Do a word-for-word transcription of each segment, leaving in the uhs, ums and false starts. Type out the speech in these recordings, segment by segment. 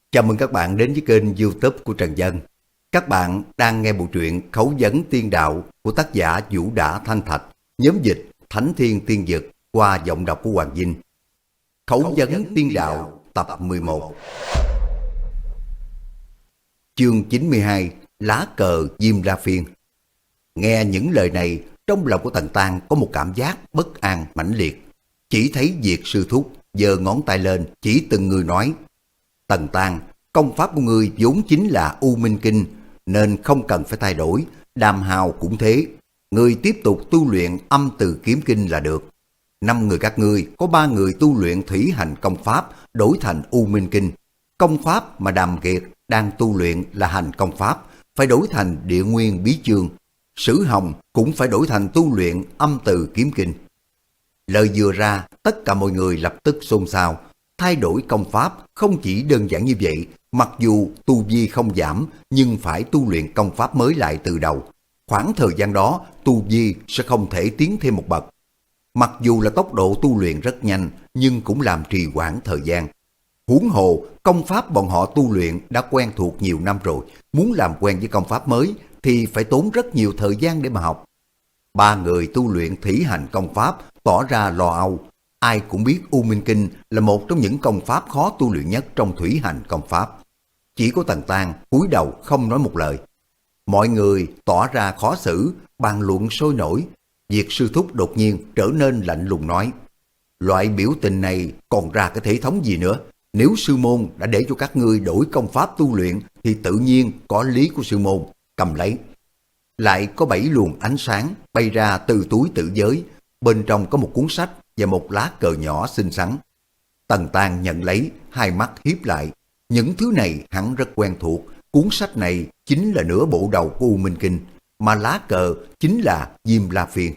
Chào mừng các bạn đến với kênh YouTube của Trần Dân. Các bạn đang nghe bộ truyện Khấu vấn Tiên Đạo của tác giả Vũ Đả Thanh Thạch, nhóm dịch Thánh Thiên Tiên Dực qua giọng đọc của Hoàng Vinh. Khấu vấn Tiên Đạo tập mười một. Chương chín mươi hai, Lá cờ Diêm La Phiên. Nghe những lời này, trong lòng của Tần Tang có một cảm giác bất an mãnh liệt. Chỉ thấy Diệt Sư Thúc giơ ngón tay lên chỉ từng người nói: Tần Tang, công pháp của ngươi vốn chính là U Minh Kinh, nên không cần phải thay đổi. Đàm Hào cũng thế, ngươi tiếp tục tu luyện Âm Từ Kiếm Kinh là được. Năm người các ngươi có ba người tu luyện thủy hành công pháp đổi thành U Minh Kinh. Công pháp mà Đàm Kiệt đang tu luyện là hành công pháp, phải đổi thành Địa Nguyên Bí Chương. Sử Hồng cũng phải đổi thành tu luyện Âm Từ Kiếm Kinh. Lời vừa ra, tất cả mọi người lập tức xôn xao. Thay đổi công pháp không chỉ đơn giản như vậy, mặc dù tu vi không giảm nhưng phải tu luyện công pháp mới lại từ đầu. Khoảng thời gian đó tu vi sẽ không thể tiến thêm một bậc. Mặc dù là tốc độ tu luyện rất nhanh nhưng cũng làm trì hoãn thời gian. Huống hồ công pháp bọn họ tu luyện đã quen thuộc nhiều năm rồi, muốn làm quen với công pháp mới thì phải tốn rất nhiều thời gian để mà học. Ba người tu luyện thủy hành công pháp tỏ ra lo âu. Ai cũng biết U Minh Kinh là một trong những công pháp khó tu luyện nhất trong thủy hành công pháp. Chỉ có Tần Tang cúi đầu không nói một lời. Mọi người tỏ ra khó xử, bàn luận sôi nổi. Diệt Sư Thúc đột nhiên trở nên lạnh lùng nói: Loại biểu tình này còn ra cái thể thống gì nữa? Nếu sư môn đã để cho các ngươi đổi công pháp tu luyện thì tự nhiên có lý của sư môn, cầm lấy. Lại có bảy luồng ánh sáng bay ra từ túi tự giới, bên trong có một cuốn sách và một lá cờ nhỏ xinh xắn. Tần Tang nhận lấy, hai mắt hiếp lại. Những thứ này hắn rất quen thuộc. Cuốn sách này chính là nửa bộ đầu của U Minh Kinh, mà lá cờ chính là Diêm La Phiên.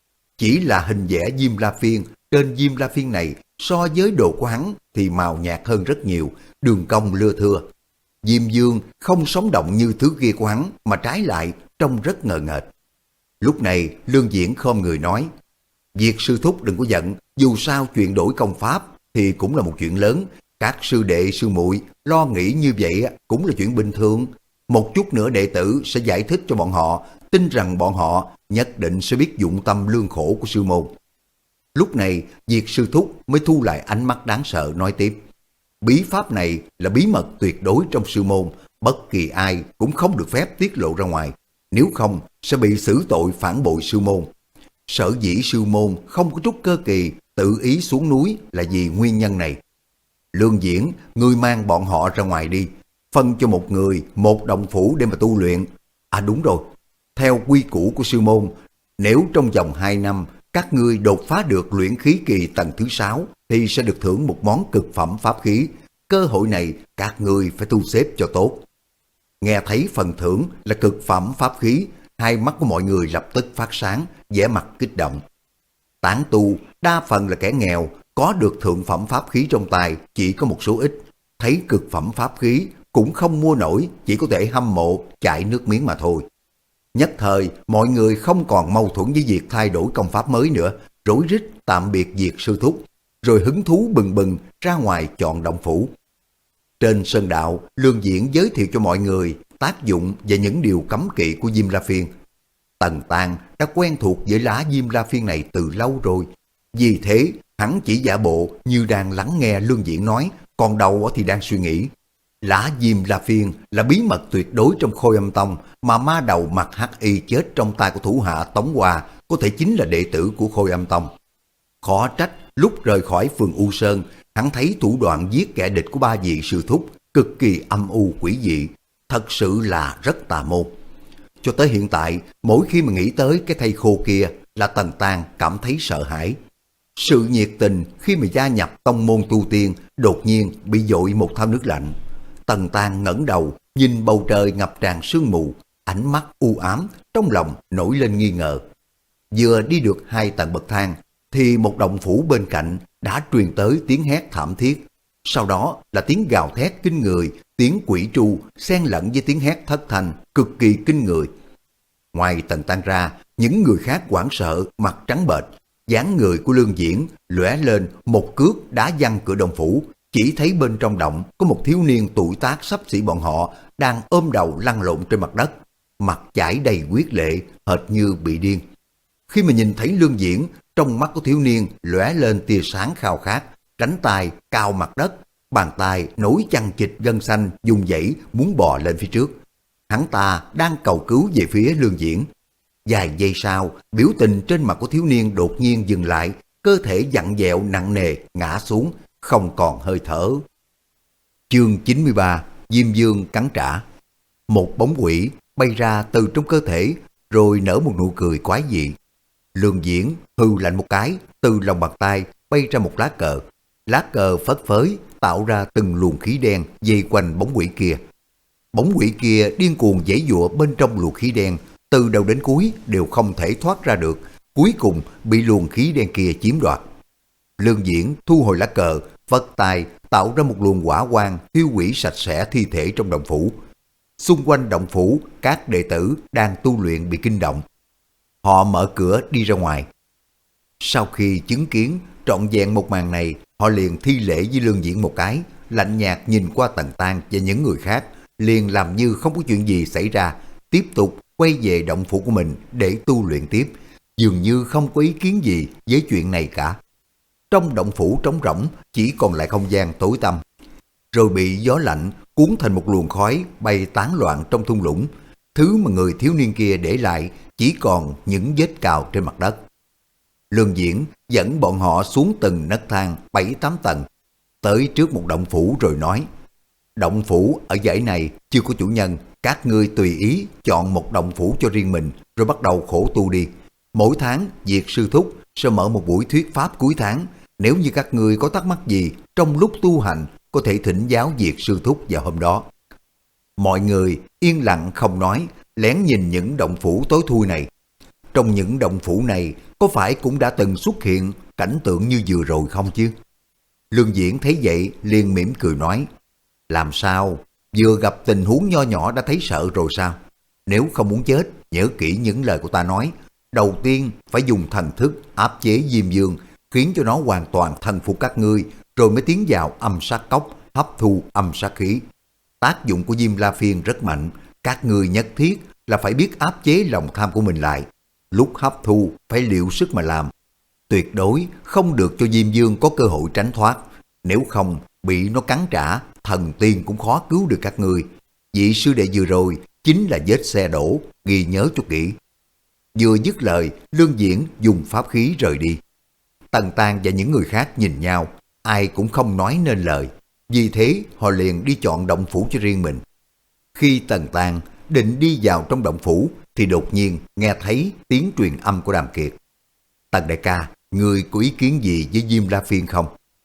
Chỉ là hình vẽ Diêm La Phiên, trên Diêm La Phiên này so với đồ của hắn thì màu nhạt hơn rất nhiều, đường cong lưa thưa. Diêm Dương không sống động như thứ kia của hắn, mà trái lại trông rất ngờ nghệch. Lúc này Lương Diễn khom người nói: Diệt Sư Thúc đừng có giận, dù sao chuyện đổi công pháp thì cũng là một chuyện lớn. Các sư đệ sư muội lo nghĩ như vậy cũng là chuyện bình thường. Một chút nữa đệ tử sẽ giải thích cho bọn họ, tin rằng bọn họ nhất định sẽ biết dụng tâm lương khổ của sư môn. Lúc này Diệt Sư Thúc mới thu lại ánh mắt đáng sợ nói tiếp: Bí pháp này là bí mật tuyệt đối trong sư môn, bất kỳ ai cũng không được phép tiết lộ ra ngoài, nếu không sẽ bị xử tội phản bội sư môn. Sở dĩ sư môn không có chút cơ kỳ tự ý xuống núi là vì nguyên nhân này. Lương Diễn, ngươi mang bọn họ ra ngoài đi, phân cho một người một động phủ để mà tu luyện. À đúng rồi, theo quy củ của sư môn, nếu trong vòng hai năm các ngươi đột phá được luyện khí kỳ tầng thứ sáu thì sẽ được thưởng một món cực phẩm pháp khí. Cơ hội này các ngươi phải thu xếp cho tốt. Nghe thấy phần thưởng là cực phẩm pháp khí, hai mắt của mọi người lập tức phát sáng, vẻ mặt kích động. Tán tu đa phần là kẻ nghèo, có được thượng phẩm pháp khí trong tay chỉ có một số ít. Thấy cực phẩm pháp khí cũng không mua nổi, chỉ có thể hâm mộ chảy nước miếng mà thôi. Nhất thời mọi người không còn mâu thuẫn với việc thay đổi công pháp mới nữa, rối rít tạm biệt Diệt Sư Thúc, rồi hứng thú bừng bừng ra ngoài chọn động phủ. Trên sơn đạo, Lương Diễn giới thiệu cho mọi người tác dụng và những điều cấm kỵ của Diêm La Phiên. Tần Tang đã quen thuộc với lá Diêm La Phiên này từ lâu rồi, vì thế hắn chỉ giả bộ như đang lắng nghe Lương Diễn nói, còn đầu thì đang suy nghĩ. Lá Diêm La Phiên là bí mật tuyệt đối trong Khôi Âm Tông, mà ma đầu mặt hắc y chết trong tay của thủ hạ Tống Hoa có thể chính là đệ tử của Khôi Âm Tông. Khó trách lúc rời khỏi phường U Sơn, hắn thấy thủ đoạn giết kẻ địch của ba vị sư thúc cực kỳ âm u quỷ dị, thật sự là rất tà môn. Cho tới hiện tại, mỗi khi mà nghĩ tới cái thây khô kia là Tần Tang cảm thấy sợ hãi. Sự nhiệt tình khi mà gia nhập tông môn tu tiên đột nhiên bị dội một thao nước lạnh. Tần Tang ngẩng đầu nhìn bầu trời ngập tràn sương mù, ánh mắt u ám, trong lòng nổi lên nghi ngờ. Vừa đi được hai tầng bậc thang thì một động phủ bên cạnh đã truyền tới tiếng hét thảm thiết. Sau đó là tiếng gào thét kinh người, tiếng quỷ tru xen lẫn với tiếng hét thất thanh cực kỳ kinh người. Ngoài Tần Tang ra, những người khác hoảng sợ, mặt trắng bệch. Dáng người của Lương Diễn lóe lên một cước đá văng cửa động phủ, chỉ thấy bên trong động có một thiếu niên tuổi tác xấp xỉ bọn họ đang ôm đầu lăn lộn trên mặt đất, mặt chảy đầy huyết lệ, hệt như bị điên. Khi mà nhìn thấy Lương Diễn, trong mắt của thiếu niên lóe lên tia sáng khao khát, cánh tay cao mặt đất, bàn tay nối chằng chịt gân xanh dùng dãy muốn bò lên phía trước. Hắn ta đang cầu cứu về phía Lương Diễn. Vài giây sau, biểu tình trên mặt của thiếu niên đột nhiên dừng lại, cơ thể vặn vẹo nặng nề ngã xuống, không còn hơi thở. Chương chín mươi ba, Diêm Dương cắn trả. Một bóng quỷ bay ra từ trong cơ thể, rồi nở một nụ cười quái dị. Lương Diễn hừ lạnh một cái, từ lòng bàn tay bay ra một lá cờ. Lá cờ phất phới tạo ra từng luồng khí đen vây quanh bóng quỷ kia. Bóng quỷ kia điên cuồng giãy giụa bên trong luồng khí đen, từ đầu đến cuối đều không thể thoát ra được, cuối cùng bị luồng khí đen kia chiếm đoạt. Lương Diễn thu hồi lá cờ, vất tay tạo ra một luồng hỏa quang thiêu hủy sạch sẽ thi thể trong động phủ. Xung quanh động phủ, các đệ tử đang tu luyện bị kinh động. Họ mở cửa đi ra ngoài. Sau khi chứng kiến trọn vẹn một màn này, họ liền thi lễ với Lương Diễn một cái, lạnh nhạt nhìn qua Tần Tan và những người khác, liền làm như không có chuyện gì xảy ra, tiếp tục quay về động phủ của mình để tu luyện tiếp, dường như không có ý kiến gì với chuyện này cả. Trong động phủ trống rỗng chỉ còn lại không gian tối tăm, rồi bị gió lạnh cuốn thành một luồng khói bay tán loạn trong thung lũng. Thứ mà người thiếu niên kia để lại chỉ còn những vết cào trên mặt đất. Lương Diễn dẫn bọn họ xuống từng nấc thang bảy tám tầng, tới trước một động phủ rồi nói: động phủ ở dãy này chưa có chủ nhân, các ngươi tùy ý chọn một động phủ cho riêng mình rồi bắt đầu khổ tu đi. Mỗi tháng Diệt sư thúc sẽ mở một buổi thuyết pháp cuối tháng, nếu như các ngươi có thắc mắc gì trong lúc tu hành có thể thỉnh giáo Diệt sư thúc vào hôm đó. Mọi người yên lặng không nói, lén nhìn những động phủ tối thui này. Trong những động phủ này có phải cũng đã từng xuất hiện cảnh tượng như vừa rồi không chứ? Lương Diễn thấy vậy liền mỉm cười nói: làm sao, vừa gặp tình huống nho nhỏ đã thấy sợ rồi sao? Nếu không muốn chết, nhớ kỹ những lời của ta nói. Đầu tiên phải dùng thần thức áp chế Diêm Dương, khiến cho nó hoàn toàn thần phục các ngươi, rồi mới tiến vào âm sát cốc hấp thu âm sát khí. Tác dụng của Diêm La Phiên rất mạnh, các ngươi nhất thiết là phải biết áp chế lòng tham của mình lại. Lúc hấp thu phải liệu sức mà làm, tuyệt đối không được cho Diêm Dương có cơ hội tránh thoát. Nếu không bị nó cắn trả, thần tiên cũng khó cứu được các ngươi. Vị sư đệ vừa rồi chính là vết xe đổ, ghi nhớ cho kỹ. Vừa dứt lời, Lương Diễn dùng pháp khí rời đi. Tần Tan và những người khác nhìn nhau, ai cũng không nói nên lời. Vì thế họ liền đi chọn động phủ cho riêng mình. Khi Tần Tan định đi vào trong động phủ thì đột nhiên nghe thấy tiếng truyền âm của Đàm Kiệt. Tần đại ca, người có ý kiến gì với Diêm La Phiên không?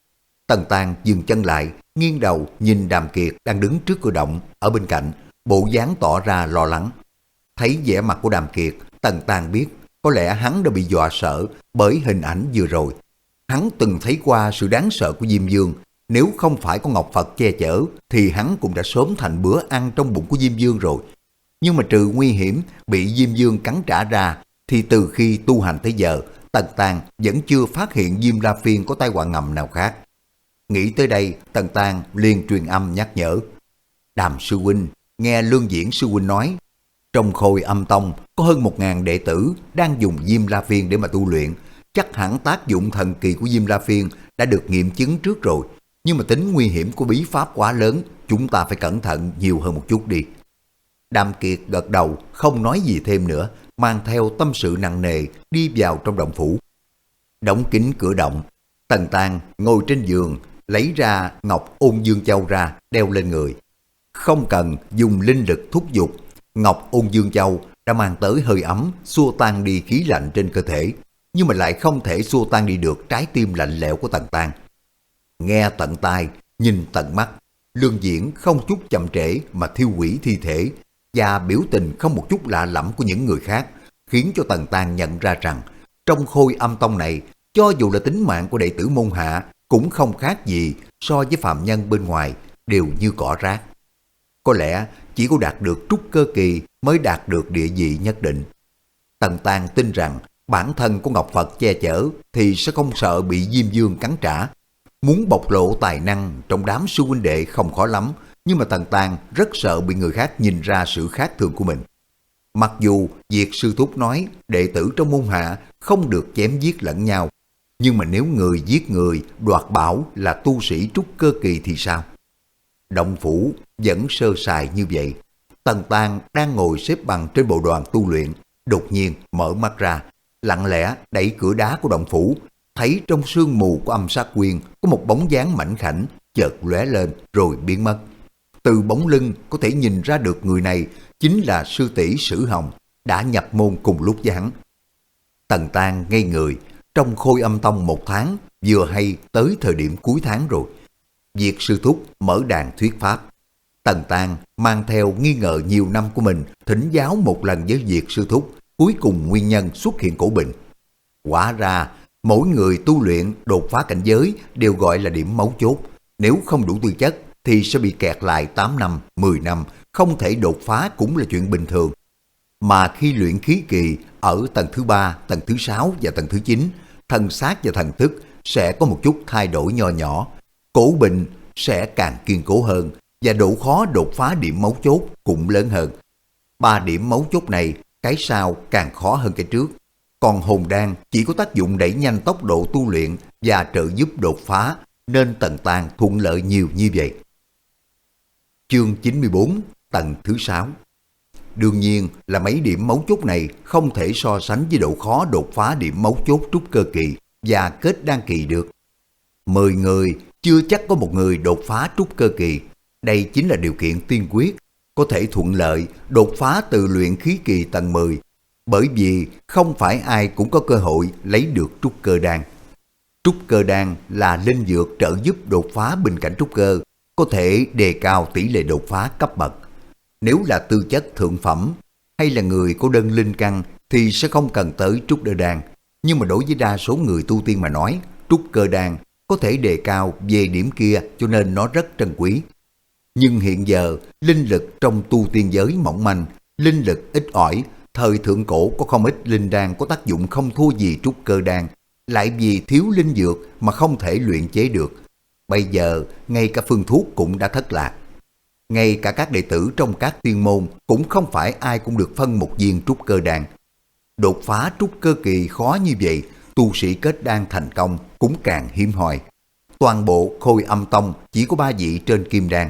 Tần Tan dừng chân lại, nghiêng đầu nhìn Đàm Kiệt đang đứng trước cửa động ở bên cạnh, bộ dáng tỏ ra lo lắng. Thấy vẻ mặt của Đàm Kiệt, Tần Tan biết có lẽ hắn đã bị dọa sợ bởi hình ảnh vừa rồi. Hắn từng thấy qua sự đáng sợ của Diêm Dương, nếu không phải có Ngọc Phật che chở thì hắn cũng đã sớm thành bữa ăn trong bụng của Diêm Dương rồi. Nhưng mà trừ nguy hiểm bị Diêm Dương cắn trả ra, thì từ khi tu hành tới giờ, Tần Tan vẫn chưa phát hiện Diêm La Phiên có tai họa ngầm nào khác. Nghĩ tới đây, Tần Tan liền truyền âm nhắc nhở: Đàm sư huynh, nghe Lương Diễn sư huynh nói, trong Khôi Âm Tông có hơn một ngàn đệ tử đang dùng Diêm La Phiên để mà tu luyện. Chắc hẳn tác dụng thần kỳ của Diêm La Phiên đã được nghiệm chứng trước rồi. Nhưng mà tính nguy hiểm của bí pháp quá lớn, chúng ta phải cẩn thận nhiều hơn một chút đi. Đàm Kiệt gật đầu, không nói gì thêm nữa, mang theo tâm sự nặng nề đi vào trong động phủ. Đóng kín cửa động, Tần Tan ngồi trên giường, lấy ra Ngọc Ôn Dương Châu ra, đeo lên người. Không cần dùng linh lực thúc giục, Ngọc Ôn Dương Châu đã mang tới hơi ấm, xua tan đi khí lạnh trên cơ thể, nhưng mà lại không thể xua tan đi được trái tim lạnh lẽo của Tần Tan. Nghe tận tai, nhìn tận mắt, Lương Diễn không chút chậm trễ mà thiêu hủy thi thể, và biểu tình không một chút lạ lẫm của những người khác, khiến cho Tần Tan nhận ra rằng trong Khôi Âm Tông này, cho dù là tính mạng của đệ tử môn hạ cũng không khác gì so với phạm nhân bên ngoài, đều như cỏ rác. Có lẽ chỉ có đạt được trúc cơ kỳ mới đạt được địa vị nhất định. Tần Tan tin rằng bản thân của Ngọc Phật che chở thì sẽ không sợ bị Diêm Dương cắn trả. Muốn bộc lộ tài năng trong đám sư huynh đệ không khó lắm, nhưng mà Tần Tang rất sợ bị người khác nhìn ra sự khác thường của mình. Mặc dù việc sư thúc nói đệ tử trong môn hạ không được chém giết lẫn nhau, nhưng mà nếu người giết người đoạt bảo là tu sĩ trúc cơ kỳ thì sao? Động phủ vẫn sơ sài như vậy. Tần Tang đang ngồi xếp bằng trên bộ đoàn tu luyện, đột nhiên mở mắt ra, lặng lẽ đẩy cửa đá của động phủ, thấy trong sương mù của âm sát quyên có một bóng dáng mảnh khảnh chợt lóe lên rồi biến mất. Từ bóng lưng có thể nhìn ra được người này chính là sư tỷ Sử Hồng, đã nhập môn cùng lúc với hắn. Tần Tang ngây người, trong Khôi Âm Tông một tháng, vừa hay tới thời điểm cuối tháng rồi. Việc sư thúc mở đàn thuyết pháp. Tần Tang mang theo nghi ngờ nhiều năm của mình, thỉnh giáo một lần với việc sư thúc, cuối cùng nguyên nhân xuất hiện cổ bệnh. Quả ra, mỗi người tu luyện đột phá cảnh giới đều gọi là điểm mấu chốt. Nếu không đủ tư chất thì sẽ bị kẹt lại tám năm, mười năm, không thể đột phá cũng là chuyện bình thường. Mà khi luyện khí kỳ ở tầng thứ ba, tầng thứ sáu và tầng thứ chín, thân xác và thần thức sẽ có một chút thay đổi nho nhỏ. Cổ bệnh sẽ càng kiên cố hơn và độ khó đột phá điểm mấu chốt cũng lớn hơn. Ba điểm mấu chốt này, cái sau càng khó hơn cái trước. Còn hồn đan chỉ có tác dụng đẩy nhanh tốc độ tu luyện và trợ giúp đột phá, nên Tần Tang thuận lợi nhiều như vậy. Chương chín mươi bốn, tầng thứ sáu. Đương nhiên là mấy điểm mấu chốt này không thể so sánh với độ khó đột phá điểm mấu chốt trúc cơ kỳ và kết đan kỳ được. Mười người chưa chắc có một người đột phá trúc cơ kỳ. Đây chính là điều kiện tiên quyết có thể thuận lợi đột phá từ luyện khí kỳ tầng mười, bởi vì không phải ai cũng có cơ hội lấy được trúc cơ đan. Trúc cơ đan là linh dược trợ giúp đột phá bình cảnh trúc cơ, có thể đề cao tỷ lệ đột phá cấp bậc. Nếu là tư chất thượng phẩm hay là người có đơn linh căn thì sẽ không cần tới trúc cơ đan. Nhưng mà đối với đa số người tu tiên mà nói, trúc cơ đan có thể đề cao về điểm kia, cho nên nó rất trân quý. Nhưng hiện giờ, linh lực trong tu tiên giới mỏng manh, linh lực ít ỏi, thời thượng cổ có không ít linh đan có tác dụng không thua gì trúc cơ đan, lại vì thiếu linh dược mà không thể luyện chế được. Bây giờ, ngay cả phương thuốc cũng đã thất lạc. Ngay cả các đệ tử trong các tiên môn cũng không phải ai cũng được phân một viên trúc cơ đan. Đột phá trúc cơ kỳ khó như vậy, tu sĩ kết đan thành công cũng càng hiếm hoi. Toàn bộ Khôi Âm Tông chỉ có ba vị trên kim đan.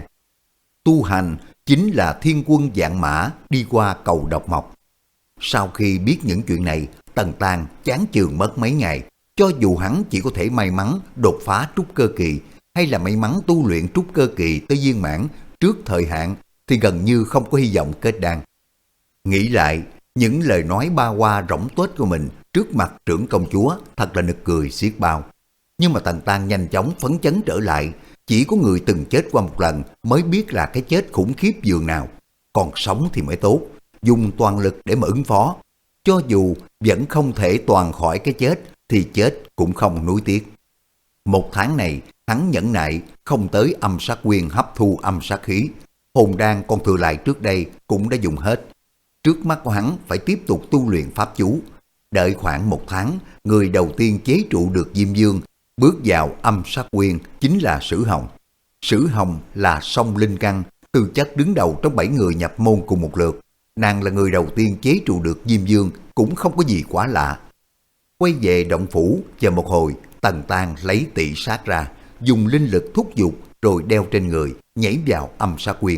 Tu hành chính là thiên quân vạn mã đi qua cầu độc mộc. Sau khi biết những chuyện này, Tần Tang chán chường mất mấy ngày. Cho dù hắn chỉ có thể may mắn đột phá trúc cơ kỳ hay là may mắn tu luyện trúc cơ kỳ tới viên mãn trước thời hạn thì gần như không có hy vọng kết đan. Nghĩ lại, những lời nói ba hoa rỗng tuếch của mình trước mặt trưởng công chúa thật là nực cười xiết bao. Nhưng mà Tần Tang nhanh chóng phấn chấn trở lại. Chỉ có người từng chết qua một lần mới biết là cái chết khủng khiếp dường nào. Còn sống thì mới tốt, dùng toàn lực để mà ứng phó. Cho dù vẫn không thể toàn khỏi cái chết thì chết cũng không nuối tiếc. Một tháng này, hắn nhẫn nại không tới âm sát quyên hấp thu âm sát khí. Hồn đan còn thừa lại trước đây cũng đã dùng hết. Trước mắt của hắn phải tiếp tục tu luyện pháp chú. Đợi khoảng một tháng, người đầu tiên chế trụ được Diêm Dương bước vào âm sát quyên chính là Sử Hồng. Sử Hồng là song linh căn, tư chất đứng đầu trong bảy người nhập môn cùng một lượt. Nàng là người đầu tiên chế trụ được Diêm Dương, cũng không có gì quá lạ. Quay về động phủ, chờ một hồi, Tần Tang lấy tị sát ra, dùng linh lực thúc giục rồi đeo trên người, nhảy vào âm sát quyên.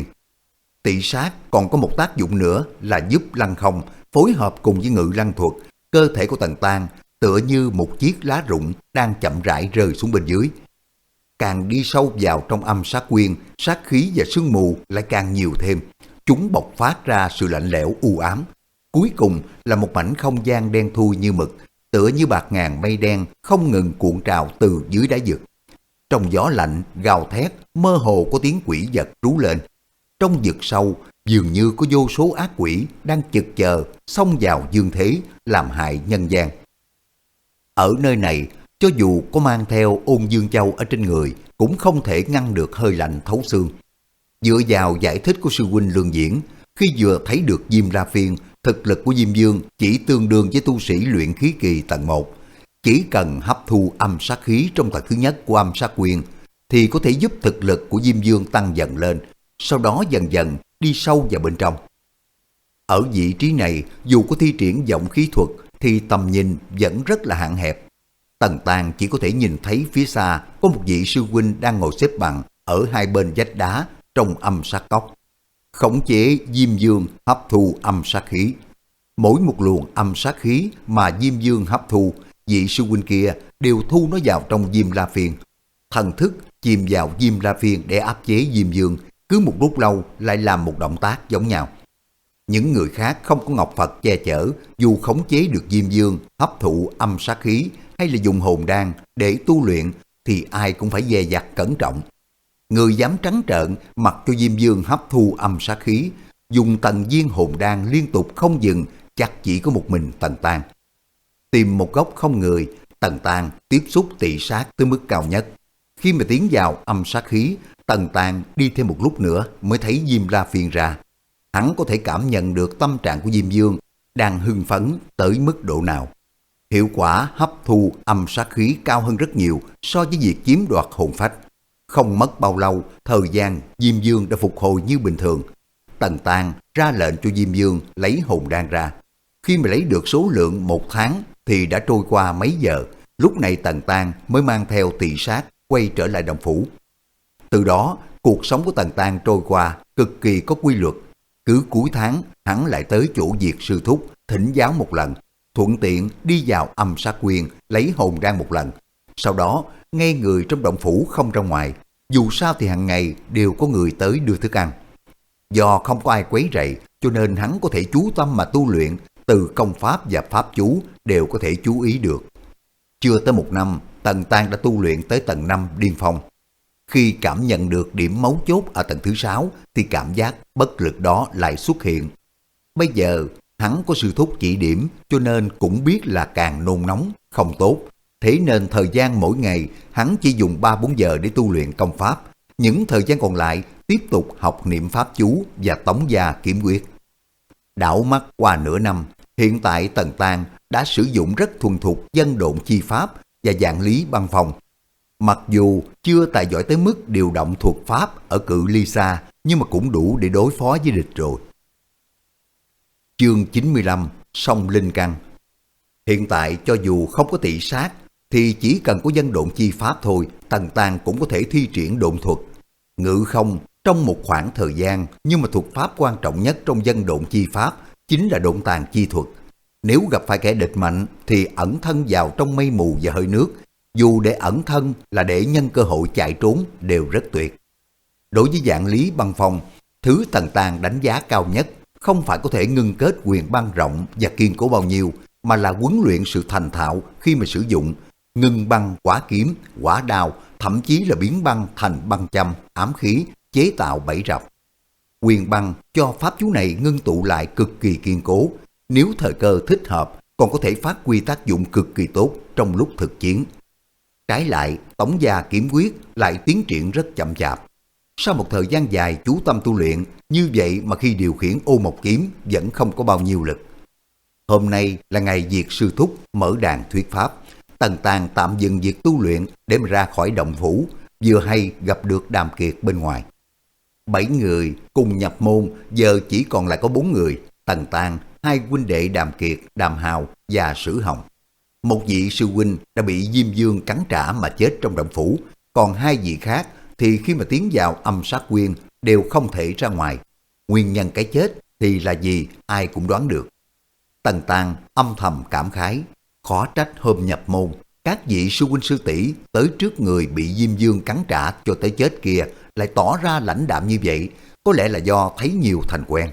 Tị sát còn có một tác dụng nữa là giúp lăng không, phối hợp cùng với ngự lăng thuật, cơ thể của Tần Tang tựa như một chiếc lá rụng đang chậm rãi rơi xuống bên dưới. Càng đi sâu vào trong âm sát quyên, sát khí và sương mù lại càng nhiều thêm. Chúng bộc phát ra sự lạnh lẽo u ám. Cuối cùng là một mảnh không gian đen thui như mực, tựa như bạc ngàn mây đen không ngừng cuộn trào từ dưới đáy vực. Trong gió lạnh, gào thét, mơ hồ có tiếng quỷ vật rú lên. Trong vực sâu, dường như có vô số ác quỷ đang chực chờ xông vào dương thế, làm hại nhân gian. Ở nơi này, cho dù có mang theo Ôn Dương Châu ở trên người, cũng không thể ngăn được hơi lạnh thấu xương. Dựa vào giải thích của sư huynh Lương Diễn, khi vừa thấy được Diêm La Phiên, thực lực của Diêm Dương chỉ tương đương với tu sĩ luyện khí kỳ tầng một. Chỉ cần hấp thu âm sát khí trong tầng thứ nhất của âm sát quyền thì có thể giúp thực lực của Diêm Dương tăng dần lên, sau đó dần dần đi sâu vào bên trong. Ở vị trí này, dù có thi triển vọng khí thuật thì tầm nhìn vẫn rất là hạn hẹp. Tần Tàng chỉ có thể nhìn thấy phía xa có một vị sư huynh đang ngồi xếp bằng ở hai bên vách đá trong âm sát cốc, khống chế Diêm Dương hấp thu âm sát khí. Mỗi một luồng âm sát khí mà Diêm Dương hấp thu, vị sư huynh kia đều thu nó vào trong Diêm La Phiên. Thần thức chìm vào Diêm La Phiên để áp chế Diêm Dương, cứ một lúc lâu lại làm một động tác giống nhau. Những người khác không có Ngọc Phật che chở, dù khống chế được Diêm Dương hấp thụ âm sát khí hay là dùng hồn đan để tu luyện thì ai cũng phải dè dặt cẩn trọng. Người dám trắng trợn mặc cho Diêm Dương hấp thu âm sát khí, dùng tầng viên hồn đan liên tục không dừng, chắc chỉ có một mình Tần Tàng. Tìm một góc không người, Tần Tàng tiếp xúc tị sát tới mức cao nhất. Khi mà tiến vào âm sát khí, Tần Tàng đi thêm một lúc nữa mới thấy Diêm La Phiên ra. Hắn có thể cảm nhận được tâm trạng của Diêm Dương đang hưng phấn tới mức độ nào. Hiệu quả hấp thu âm sát khí cao hơn rất nhiều so với việc chiếm đoạt hồn phách. Không mất bao lâu, thời gian Diêm Dương đã phục hồi như bình thường. Tần Tàng ra lệnh cho Diêm Dương lấy hồn đan ra. Khi mà lấy được số lượng một tháng thì đã trôi qua mấy giờ. Lúc này Tần Tàng mới mang theo tỳ sát quay trở lại động phủ. Từ đó, cuộc sống của Tần Tàng trôi qua cực kỳ có quy luật. Cứ cuối tháng, hắn lại tới chỗ Diệt sư thúc, thỉnh giáo một lần, thuận tiện đi vào âm sát quyền, lấy hồn đan một lần. Sau đó, ngay người trong động phủ không ra ngoài, dù sao thì hàng ngày đều có người tới đưa thức ăn. Do không có ai quấy rầy, cho nên hắn có thể chú tâm mà tu luyện, từ công pháp và pháp chú đều có thể chú ý được. Chưa tới một năm, Tần Tàng đã tu luyện tới tầng năm điên phong. Khi cảm nhận được điểm mấu chốt ở tầng thứ sáu thì cảm giác bất lực đó lại xuất hiện. Bây giờ hắn có sư thúc chỉ điểm cho nên cũng biết là càng nôn nóng không tốt. Thế nên thời gian mỗi ngày hắn chỉ dùng ba bốn giờ để tu luyện công pháp. Những thời gian còn lại tiếp tục học niệm pháp chú và tống gia kiếm quyết. Đảo mắt qua nửa năm, hiện tại Tần Tàng đã sử dụng rất thuần thục dân độn chi pháp và dạng lý băng phong. Mặc dù chưa tài giỏi tới mức điều động thuật pháp ở cự ly xa, nhưng mà cũng đủ để đối phó với địch rồi. Chương chín mươi lăm, Song Linh Căn. Hiện tại cho dù không có tị sát, thì chỉ cần có dân độn chi pháp thôi, Tần Tàng cũng có thể thi triển độn thuật. Ngự không trong một khoảng thời gian, nhưng mà thuật pháp quan trọng nhất trong dân độn chi pháp chính là độn tàng chi thuật. Nếu gặp phải kẻ địch mạnh thì ẩn thân vào trong mây mù và hơi nước, dù để ẩn thân là để nhân cơ hội chạy trốn đều rất tuyệt. Đối với dạng lý băng phong, thứ Tần Tàng đánh giá cao nhất không phải có thể ngưng kết quyền băng rộng và kiên cố bao nhiêu, mà là huấn luyện sự thành thạo khi mà sử dụng, ngưng băng quả kiếm, quả đao, thậm chí là biến băng thành băng châm, ám khí, chế tạo bẫy rập. Quyền băng cho pháp chú này ngưng tụ lại cực kỳ kiên cố, nếu thời cơ thích hợp còn có thể phát huy tác dụng cực kỳ tốt trong lúc thực chiến. Trái lại, tống gia kiếm quyết lại tiến triển rất chậm chạp. Sau một thời gian dài chú tâm tu luyện, như vậy mà khi điều khiển ô mộc kiếm vẫn không có bao nhiêu lực. Hôm nay là ngày Diệt sư thúc mở đàn thuyết pháp, Tần Tàng tạm dừng việc tu luyện để mà ra khỏi động phủ, vừa hay gặp được Đàm Kiệt bên ngoài. Bảy người cùng nhập môn, giờ chỉ còn lại có bốn người, Tần Tàng, hai huynh đệ Đàm Kiệt, Đàm Hào và Sử Hồng. Một vị sư huynh đã bị Diêm Dương cắn trả mà chết trong động phủ, còn hai vị khác thì khi mà tiến vào âm sát quyên đều không thể ra ngoài. Nguyên nhân cái chết thì là gì ai cũng đoán được. Tần Tàng âm thầm cảm khái, khó trách hôm nhập môn, các vị sư huynh sư tỷ tới trước người bị Diêm Dương cắn trả cho tới chết kia lại tỏ ra lãnh đạm như vậy, có lẽ là do thấy nhiều thành quen.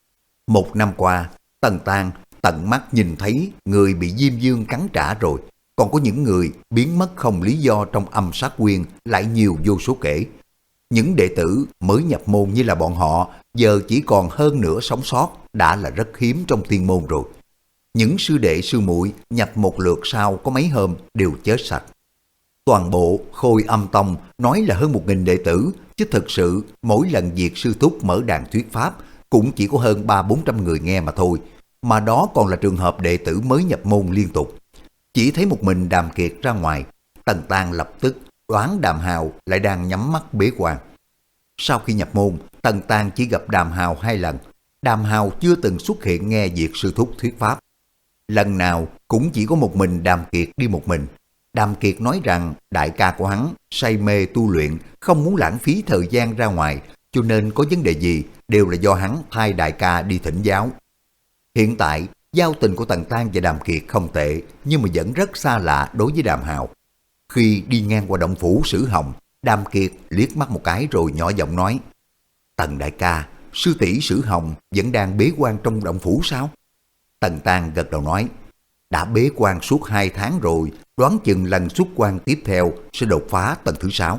Một năm qua, Tần Tàng tận mắt nhìn thấy người bị Diêm Dương cắn trả rồi, còn có những người biến mất không lý do trong âm sát quyên lại nhiều vô số kể. Những đệ tử mới nhập môn như là bọn họ giờ chỉ còn hơn nửa sống sót đã là rất hiếm trong tiên môn rồi. Những sư đệ sư muội nhập một lượt sau có mấy hôm đều chết sạch. Toàn bộ Khôi Âm Tông nói là hơn một nghìn đệ tử, chứ thực sự mỗi lần Diệt sư thúc mở đàn thuyết pháp cũng chỉ có hơn ba bốn trăm người nghe mà thôi, mà đó còn là trường hợp đệ tử mới nhập môn liên tục. Chỉ thấy một mình Đàm Kiệt ra ngoài, Tần Tang lập tức đoán Đàm Hào lại đang nhắm mắt bế quan. Sau khi nhập môn, Tần Tang chỉ gặp Đàm Hào hai lần. Đàm Hào chưa từng xuất hiện nghe Diệt sư thúc thuyết pháp. Lần nào cũng chỉ có một mình Đàm Kiệt đi một mình. Đàm Kiệt nói rằng đại ca của hắn say mê tu luyện, không muốn lãng phí thời gian ra ngoài, cho nên có vấn đề gì đều là do hắn thay đại ca đi thỉnh giáo. Hiện tại, giao tình của Tần Tang và Đàm Kiệt không tệ, nhưng mà vẫn rất xa lạ đối với Đàm Hào. Khi đi ngang qua động phủ Sử Hồng, Đàm Kiệt liếc mắt một cái rồi nhỏ giọng nói: Tần đại ca, sư tỷ Sử Hồng vẫn đang bế quan trong động phủ sao? Tần Tang gật đầu nói: đã bế quan suốt hai tháng rồi, đoán chừng lần xuất quan tiếp theo sẽ đột phá tầng thứ sáu.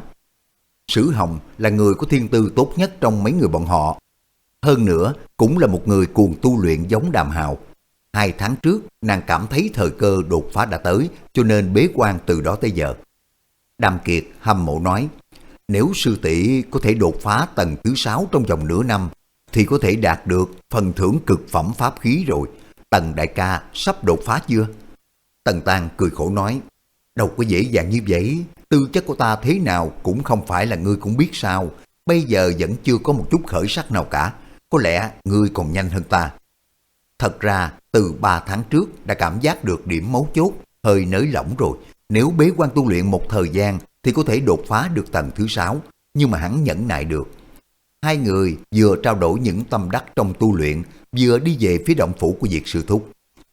Sử Hồng là người có thiên tư tốt nhất trong mấy người bọn họ. Hơn nữa, cũng là một người cuồng tu luyện giống Đàm Hào. Hai tháng trước, nàng cảm thấy thời cơ đột phá đã tới, cho nên bế quan từ đó tới giờ. Đàm Kiệt hâm mộ nói: nếu sư tỷ có thể đột phá tầng thứ sáu trong vòng nửa năm, thì có thể đạt được phần thưởng cực phẩm pháp khí rồi. Tần đại ca sắp đột phá chưa? Tần Tang cười khổ nói: đâu có dễ dàng như vậy, tư chất của ta thế nào cũng không phải là ngươi cũng biết sao. Bây giờ vẫn chưa có một chút khởi sắc nào cả, có lẽ ngươi còn nhanh hơn ta. Thật ra từ ba tháng trước đã cảm giác được điểm mấu chốt, hơi nới lỏng rồi. Nếu bế quan tu luyện một thời gian thì có thể đột phá được tầng thứ sáu, nhưng mà hắn nhẫn nại được. Hai người vừa trao đổi những tâm đắc trong tu luyện, vừa đi về phía động phủ của Diệt sư thúc.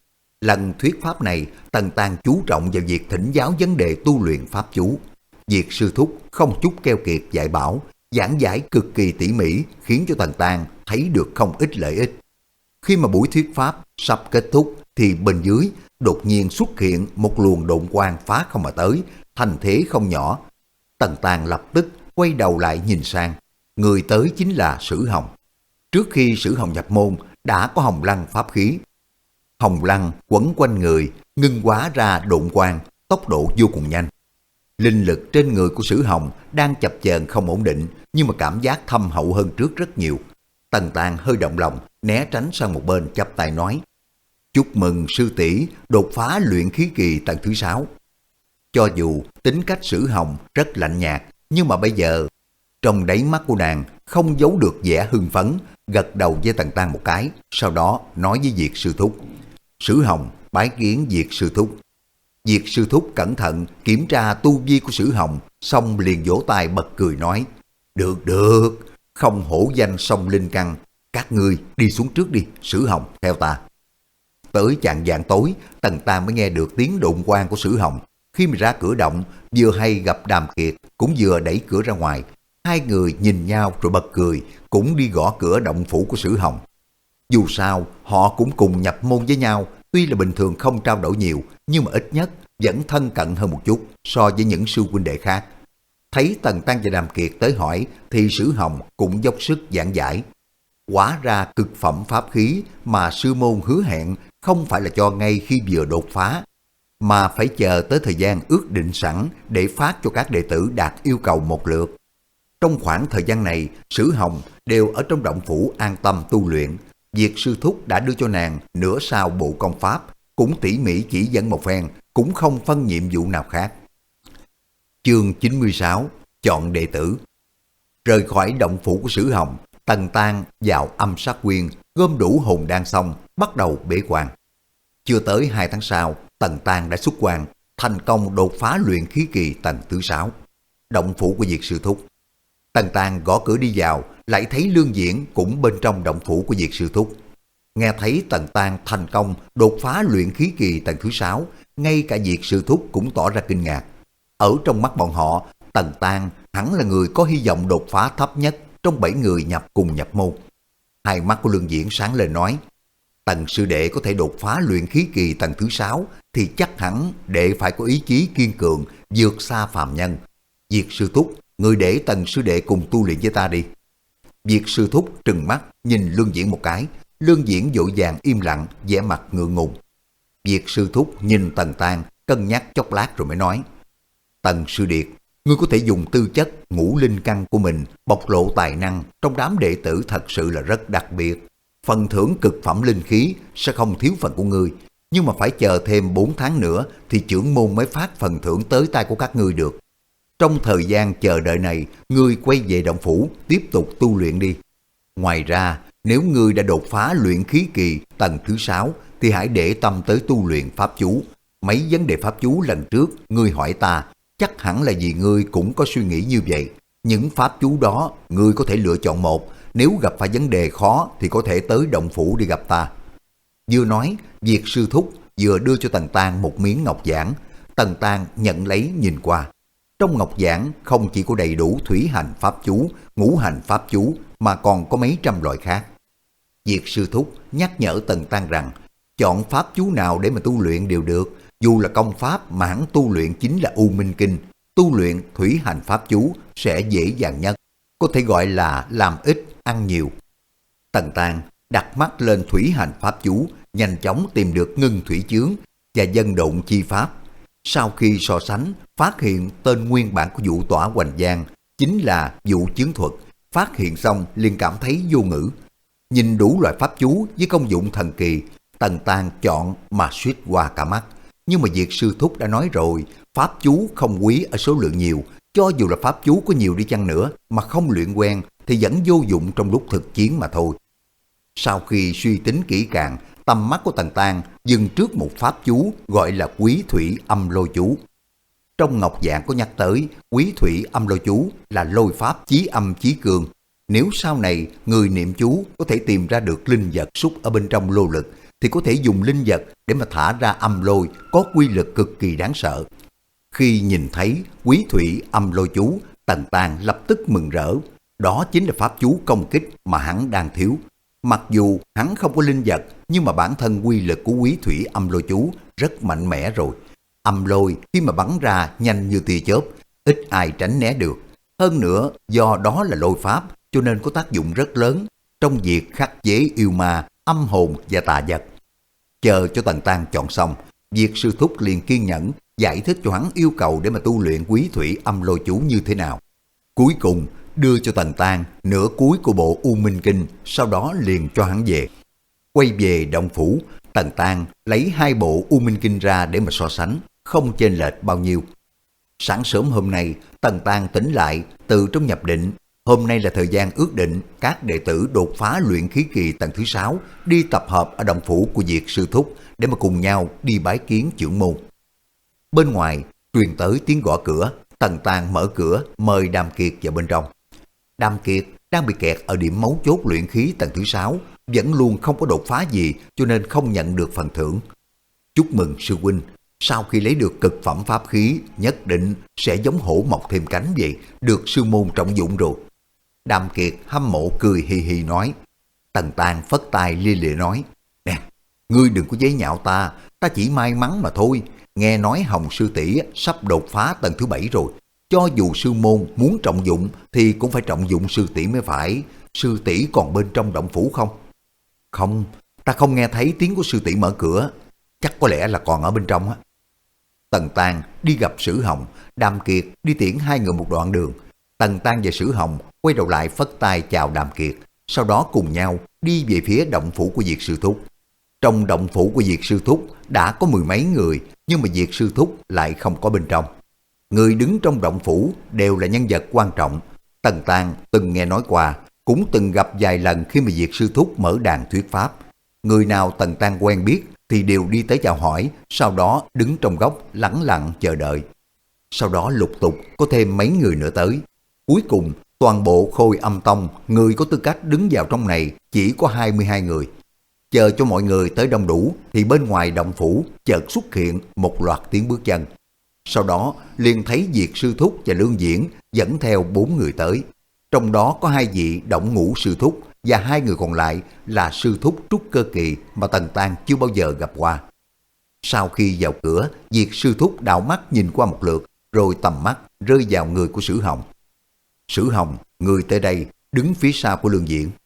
Lần thuyết pháp này, Tần Tang chú trọng vào việc thỉnh giáo vấn đề tu luyện pháp chú. Diệt sư thúc không chút keo kiệt dạy bảo, giảng giải cực kỳ tỉ mỉ, khiến cho Tần Tang thấy được không ít lợi ích. Khi mà buổi thuyết pháp sắp kết thúc, thì bên dưới đột nhiên xuất hiện một luồng độn quang phá không mà tới, thành thế không nhỏ. Tần Tang lập tức quay đầu lại nhìn sang, người tới chính là Sử Hồng. Trước khi Sử Hồng nhập môn, đã có Hồng Lăng pháp khí. Hồng Lăng quấn quanh người, ngưng hóa ra độn quang, tốc độ vô cùng nhanh. Linh lực trên người của Sử Hồng đang chập chờn không ổn định, nhưng mà cảm giác thâm hậu hơn trước rất nhiều. Tần Tang hơi động lòng, né tránh sang một bên, chắp tay nói: chúc mừng sư tỷ đột phá luyện khí kỳ tầng thứ sáu. Cho dù tính cách Sử Hồng rất lạnh nhạt, nhưng mà bây giờ trong đáy mắt của nàng không giấu được vẻ hưng phấn, gật đầu với Tần Tang một cái, sau đó nói với Diệt sư thúc: Sử Hồng bái kiến Diệt sư thúc. Diệt sư thúc cẩn thận kiểm tra tu vi của Sử Hồng, xong liền vỗ tay bật cười nói: được được, không hổ danh song linh căn, các ngươi đi xuống trước đi, Sử Hồng theo ta. Tới chạng vạng tối, Tần Tang mới nghe được tiếng độn quang của Sử Hồng. Khi mà ra cửa động, vừa hay gặp Đàm Kiệt, cũng vừa đẩy cửa ra ngoài. Hai người nhìn nhau rồi bật cười, cũng đi gõ cửa động phủ của Sử Hồng. Dù sao, họ cũng cùng nhập môn với nhau, tuy là bình thường không trao đổi nhiều, nhưng mà ít nhất vẫn thân cận hơn một chút so với những sư huynh đệ khác. Thấy Tần Tăng và Đàm Kiệt tới hỏi, thì Sử Hồng cũng dốc sức giảng giải. Hóa ra cực phẩm pháp khí mà sư môn hứa hẹn không phải là cho ngay khi vừa đột phá, mà phải chờ tới thời gian ước định sẵn để phát cho các đệ tử đạt yêu cầu một lượt. Trong khoảng thời gian này, Sử Hồng đều ở trong động phủ an tâm tu luyện. Diệt sư thúc đã đưa cho nàng nửa sao bộ công pháp, cũng tỉ mỉ chỉ dẫn một phen, cũng không phân nhiệm vụ nào khác. Chương chín mươi sáu, chọn đệ tử. Rời khỏi động phủ của Sử Hồng, Tần Tang vào âm sát quyên, gom đủ hồn đan xong, bắt đầu bế quan. Chưa tới hai tháng sau, Tần Tang đã xuất quan, thành công đột phá luyện khí kỳ tầng thứ sáu. Động phủ của Diệt sư thúc. Tần Tang gõ cửa đi vào, lại thấy Lương Diễn cũng bên trong động phủ của Diệt sư thúc. Nghe thấy Tần Tang thành công đột phá luyện khí kỳ tầng thứ sáu, ngay cả Diệt sư thúc cũng tỏ ra kinh ngạc. Ở trong mắt bọn họ, Tần Tang hẳn là người có hy vọng đột phá thấp nhất trong bảy người nhập cùng nhập môn. Hai mắt của Lương Diễn sáng lên nói: Tần sư đệ có thể đột phá luyện khí kỳ tầng thứ sáu thì chắc hẳn đệ phải có ý chí kiên cường, vượt xa phàm nhân. Diệt sư thúc, người để Tần sư đệ cùng tu luyện với ta đi. Diệt sư thúc trừng mắt nhìn Lương Diễn một cái, Lương Diễn vội vàng im lặng, vẻ mặt ngượng ngùng. Diệt sư thúc nhìn Tần Tang cân nhắc chốc lát rồi mới nói: Tần sư điệt, ngươi có thể dùng tư chất ngũ linh căn của mình bộc lộ tài năng trong đám đệ tử thật sự là rất đặc biệt. Phần thưởng cực phẩm linh khí sẽ không thiếu phần của ngươi, nhưng mà phải chờ thêm bốn tháng nữa thì trưởng môn mới phát phần thưởng tới tay của các ngươi được. Trong thời gian chờ đợi này, ngươi quay về động phủ tiếp tục tu luyện đi. Ngoài ra, nếu ngươi đã đột phá luyện khí kỳ tầng thứ sáu thì hãy để tâm tới tu luyện pháp chú. Mấy vấn đề pháp chú lần trước ngươi hỏi ta, chắc hẳn là vì ngươi cũng có suy nghĩ như vậy. Những pháp chú đó ngươi có thể lựa chọn một, nếu gặp phải vấn đề khó thì có thể tới động phủ đi gặp ta. Vừa nói, Diệt sư thúc vừa đưa cho Tần Tang một miếng ngọc giản. Tần Tang nhận lấy nhìn qua. Trong ngọc giản không chỉ có đầy đủ thủy hành pháp chú, ngũ hành pháp chú mà còn có mấy trăm loại khác. Diệt sư thúc nhắc nhở Tần Tang rằng chọn pháp chú nào để mà tu luyện đều được, dù là công pháp mà hắn tu luyện chính là U Minh Kinh, tu luyện thủy hành pháp chú sẽ dễ dàng nhất, có thể gọi là làm ít ăn nhiều. Tần Tang đặt mắt lên thủy hành pháp chú, nhanh chóng tìm được ngưng thủy chướng và dân độn chi pháp. Sau khi so sánh, phát hiện tên nguyên bản của vũ tỏa hoành giang chính là vũ chướng thuật. Phát hiện xong liền cảm thấy vô ngữ. Nhìn đủ loại pháp chú với công dụng thần kỳ, Tần Tang chọn mà suýt qua cả mắt. Nhưng mà Diệt sư thúc đã nói rồi, pháp chú không quý ở số lượng nhiều. Cho dù là pháp chú có nhiều đi chăng nữa mà không luyện quen thì vẫn vô dụng trong lúc thực chiến mà thôi. Sau khi suy tính kỹ càng, tầm mắt của Tần Tang dừng trước một pháp chú gọi là Quý Thủy Âm Lôi Chú. Trong ngọc giản có nhắc tới Quý Thủy Âm Lôi Chú là lôi pháp chí âm chí cường. Nếu sau này người niệm chú có thể tìm ra được linh vật súc ở bên trong lô lực thì có thể dùng linh vật để mà thả ra âm lôi có quy lực cực kỳ đáng sợ. Khi nhìn thấy Quý Thủy Âm Lôi Chú, Tần Tang lập tức mừng rỡ. Đó chính là pháp chú công kích mà hắn đang thiếu. Mặc dù hắn không có linh vật, nhưng mà bản thân quy lực của Quý Thủy Âm Lôi Chú rất mạnh mẽ rồi. Âm lôi khi mà bắn ra nhanh như tia chớp, ít ai tránh né được. Hơn nữa, do đó là lôi pháp, cho nên có tác dụng rất lớn trong việc khắc chế yêu ma, âm hồn và tà vật. Chờ cho Tần Tang chọn xong, Diệt sư thúc liền kiên nhẫn giải thích cho hắn yêu cầu để mà tu luyện Quý Thủy Âm Lôi Chú như thế nào. Cuối cùng đưa cho Tần Tang nửa cuối của bộ U Minh Kinh, sau đó liền cho hắn về. Quay về động phủ, Tần Tang lấy hai bộ U Minh Kinh ra để mà so sánh, không chênh lệch bao nhiêu. Sáng sớm hôm nay, Tần Tang tỉnh lại từ trong nhập định. Hôm nay là thời gian ước định các đệ tử đột phá luyện khí kỳ tầng thứ sáu đi tập hợp ở động phủ của Diệt sư thúc để mà cùng nhau đi bái kiến trưởng môn. Bên ngoài truyền tới tiếng gõ cửa. Tần Tang mở cửa mời Đàm Kiệt vào bên trong. Đàm Kiệt đang bị kẹt ở điểm mấu chốt luyện khí tầng thứ sáu, vẫn luôn không có đột phá gì cho nên không nhận được phần thưởng. Chúc mừng sư huynh, sau khi lấy được cực phẩm pháp khí nhất định sẽ giống hổ mọc thêm cánh vậy, được sư môn trọng dụng rồi. Đàm Kiệt hâm mộ cười hì hì nói. Tần Tang phất tay lia lịa nói, nè, ngươi đừng có giấy nhạo ta, ta chỉ may mắn mà thôi. Nghe nói Hồng sư tỷ sắp đột phá tầng thứ bảy rồi. Cho dù sư môn muốn trọng dụng thì cũng phải trọng dụng sư tỷ mới phải. Sư tỷ còn bên trong động phủ không? Không, ta không nghe thấy tiếng của sư tỷ mở cửa. Chắc có lẽ là còn ở bên trong á. Tần Tang đi gặp Sử Hồng, Đàm Kiệt đi tiễn hai người một đoạn đường. Tần Tang và Sử Hồng quay đầu lại phất tay chào Đàm Kiệt, sau đó cùng nhau đi về phía động phủ của Diệt sư thúc. Trong động phủ của Diệt sư thúc đã có mười mấy người, nhưng mà Diệt sư thúc lại không có bên trong. Người đứng trong động phủ đều là nhân vật quan trọng. Tần Tang từng nghe nói qua, cũng từng gặp vài lần khi mà Diệt sư thúc mở đàn thuyết pháp. Người nào Tần Tang quen biết thì đều đi tới chào hỏi, sau đó đứng trong góc lẳng lặng chờ đợi. Sau đó lục tục có thêm mấy người nữa tới. Cuối cùng toàn bộ Khôi Âm Tông người có tư cách đứng vào trong này chỉ có hai mươi hai người. Chờ cho mọi người tới đông đủ thì bên ngoài động phủ chợt xuất hiện một loạt tiếng bước chân. Sau đó liền thấy Diệt sư thúc và Lương Diễn dẫn theo bốn người tới. Trong đó có hai vị Động Ngũ sư thúc và hai người còn lại là sư thúc trúc cơ kỳ mà Tần Tang chưa bao giờ gặp qua. Sau khi vào cửa, Diệt sư thúc đảo mắt nhìn qua một lượt, rồi tầm mắt rơi vào người của Sử Hồng. Sử Hồng, người tới đây, đứng phía sau của Lương Diễn.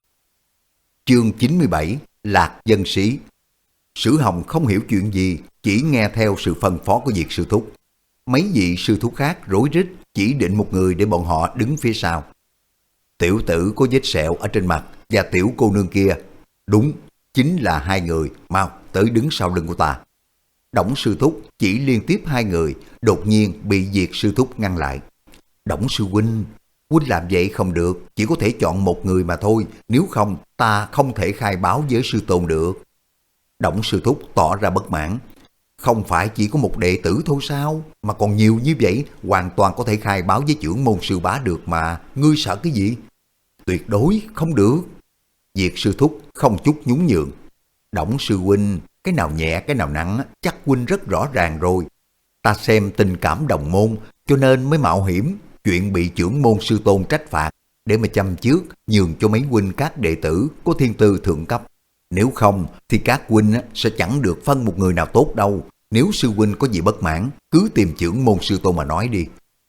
Chương chín mươi bảy, Lạc Dân Sĩ. Sử Hồng không hiểu chuyện gì, chỉ nghe theo sự phân phó của Diệt sư thúc. Mấy vị sư thúc khác rối rít chỉ định một người để bọn họ đứng phía sau. Tiểu tử có vết sẹo ở trên mặt và tiểu cô nương kia, đúng, chính là hai người, mau tới đứng sau lưng của ta. Đổng sư thúc chỉ liên tiếp hai người, đột nhiên bị Diệt sư thúc ngăn lại. Đổng sư huynh, huynh làm vậy không được, chỉ có thể chọn một người mà thôi, nếu không ta không thể khai báo với sư tôn được. Đổng sư thúc tỏ ra bất mãn. Không phải chỉ có một đệ tử thôi sao, mà còn nhiều như vậy, hoàn toàn có thể khai báo với trưởng môn sư bá được mà, ngươi sợ cái gì? Tuyệt đối không được. Diệt sư thúc không chút nhún nhường. Đổng sư huynh, cái nào nhẹ cái nào nặng chắc huynh rất rõ ràng rồi. Ta xem tình cảm đồng môn cho nên mới mạo hiểm chuyện bị trưởng môn sư tôn trách phạt để mà chăm trước nhường cho mấy huynh các đệ tử có thiên tư thượng cấp. Nếu không thì các huynh sẽ chẳng được phân một người nào tốt đâu. Nếu sư huynh có gì bất mãn, cứ tìm trưởng môn sư tôn mà nói đi.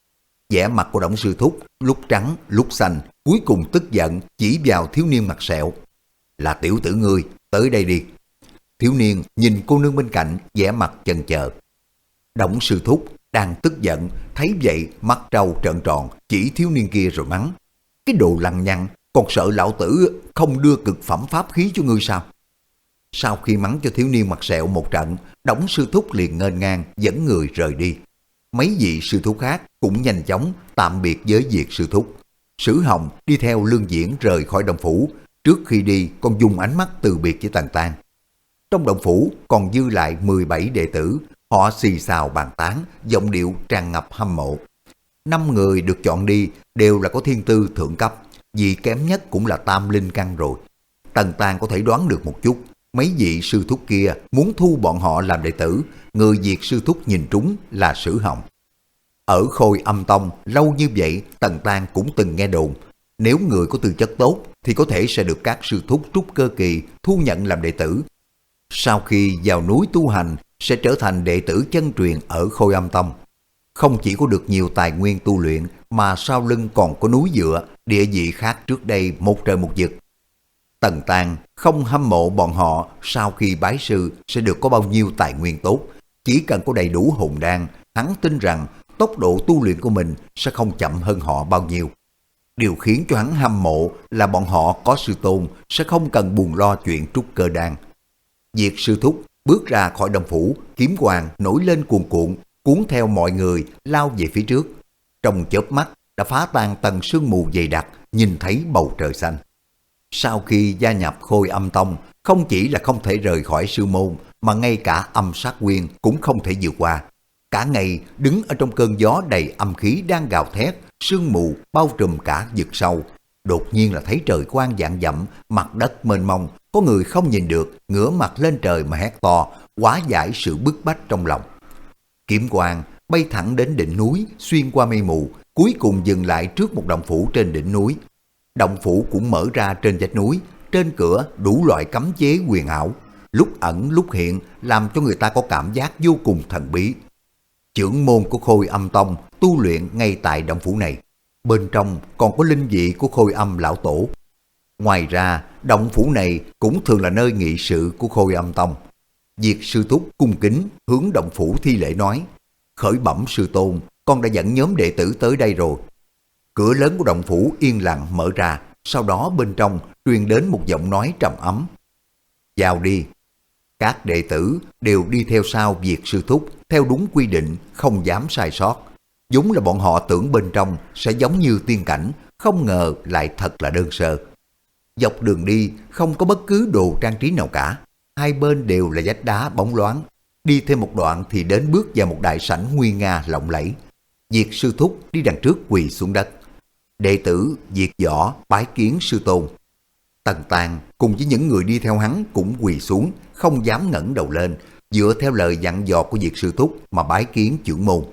Vẻ mặt của Đổng sư thúc lúc trắng lúc xanh, cuối cùng tức giận chỉ vào thiếu niên mặt sẹo. Là tiểu tử ngươi, tới đây đi. Thiếu niên nhìn cô nương bên cạnh, vẻ mặt chần chờ. Đổng sư thúc đang tức giận, thấy vậy mắt trâu trợn tròn, chỉ thiếu niên kia rồi mắng. Cái đồ lăng nhăng, còn sợ lão tử không đưa cực phẩm pháp khí cho ngươi sao? Sau khi mắng cho thiếu niên mặt sẹo một trận, Đổng sư thúc liền nghênh ngang dẫn người rời đi. Mấy vị sư thúc khác cũng nhanh chóng tạm biệt với Diệt sư thúc. Sử Hồng đi theo Lương Diễn rời khỏi động phủ, trước khi đi còn dùng ánh mắt từ biệt với Tần Tang. Trong động phủ còn dư lại mười bảy đệ tử, họ xì xào bàn tán, giọng điệu tràn ngập hâm mộ. Năm người được chọn đi đều là có thiên tư thượng cấp, vị kém nhất cũng là tam linh căn rồi. Tần Tang có thể đoán được một chút, mấy vị sư thúc kia muốn thu bọn họ làm đệ tử, người Diệt sư thúc nhìn trúng là Sử Hồng. Ở Khôi Âm Tông lâu như vậy, Tần Tang cũng từng nghe đồn, nếu người có tư chất tốt thì có thể sẽ được các sư thúc trúc cơ kỳ thu nhận làm đệ tử. Sau khi vào núi tu hành sẽ trở thành đệ tử chân truyền ở Khôi Âm Tông. Không chỉ có được nhiều tài nguyên tu luyện mà sau lưng còn có núi dựa, địa vị khác trước đây một trời một vực. Tần Tang không hâm mộ bọn họ sau khi bái sư sẽ được có bao nhiêu tài nguyên tốt. Chỉ cần có đầy đủ hồn đan, hắn tin rằng tốc độ tu luyện của mình sẽ không chậm hơn họ bao nhiêu. Điều khiến cho hắn hâm mộ là bọn họ có sư tôn sẽ không cần buồn lo chuyện trúc cơ đan. Diệt sư thúc bước ra khỏi động phủ, kiếm quang nổi lên cuồn cuộn, cuốn theo mọi người lao về phía trước. Trong chớp mắt đã phá tan tầng sương mù dày đặc, nhìn thấy bầu trời xanh. Sau khi gia nhập Khôi Âm Tông, không chỉ là không thể rời khỏi sư môn, mà ngay cả âm sát nguyên cũng không thể vượt qua. Cả ngày đứng ở trong cơn gió đầy âm khí đang gào thét, sương mù bao trùm cả vực sâu. Đột nhiên là thấy trời quang vạn dặm, mặt đất mênh mông, có người không nhìn được, ngửa mặt lên trời mà hét to, hóa giải sự bức bách trong lòng. Kiếm quang bay thẳng đến đỉnh núi, xuyên qua mây mù, cuối cùng dừng lại trước một động phủ trên đỉnh núi. Động phủ cũng mở ra trên vách núi, trên cửa đủ loại cấm chế huyền ảo, lúc ẩn lúc hiện, làm cho người ta có cảm giác vô cùng thần bí. Trưởng môn của Khôi Âm Tông tu luyện ngay tại động phủ này. Bên trong còn có linh vị của Khôi Âm lão tổ. Ngoài ra, động phủ này cũng thường là nơi nghị sự của Khôi Âm Tông. Diệt sư thúc cung kính hướng động phủ thi lễ nói: khởi bẩm sư tôn, con đã dẫn nhóm đệ tử tới đây rồi. Cửa lớn của động phủ yên lặng mở ra, sau đó bên trong truyền đến một giọng nói trầm ấm: vào đi. Các đệ tử đều đi theo sau Diệt sư thúc, theo đúng quy định, không dám sai sót. Giống là bọn họ tưởng bên trong sẽ giống như tiên cảnh, không ngờ lại thật là đơn sơ. Dọc đường đi không có bất cứ đồ trang trí nào cả, hai bên đều là vách đá bóng loáng. Đi thêm một đoạn thì đến bước vào một đại sảnh nguy nga lộng lẫy. Diệt sư thúc đi đằng trước quỳ xuống đất. Đệ tử Diệt Võ bái kiến sư tôn. Tần Tang cùng với những người đi theo hắn cũng quỳ xuống, không dám ngẩng đầu lên, dựa theo lời dặn dò của Diệt sư thúc mà bái kiến trưởng môn.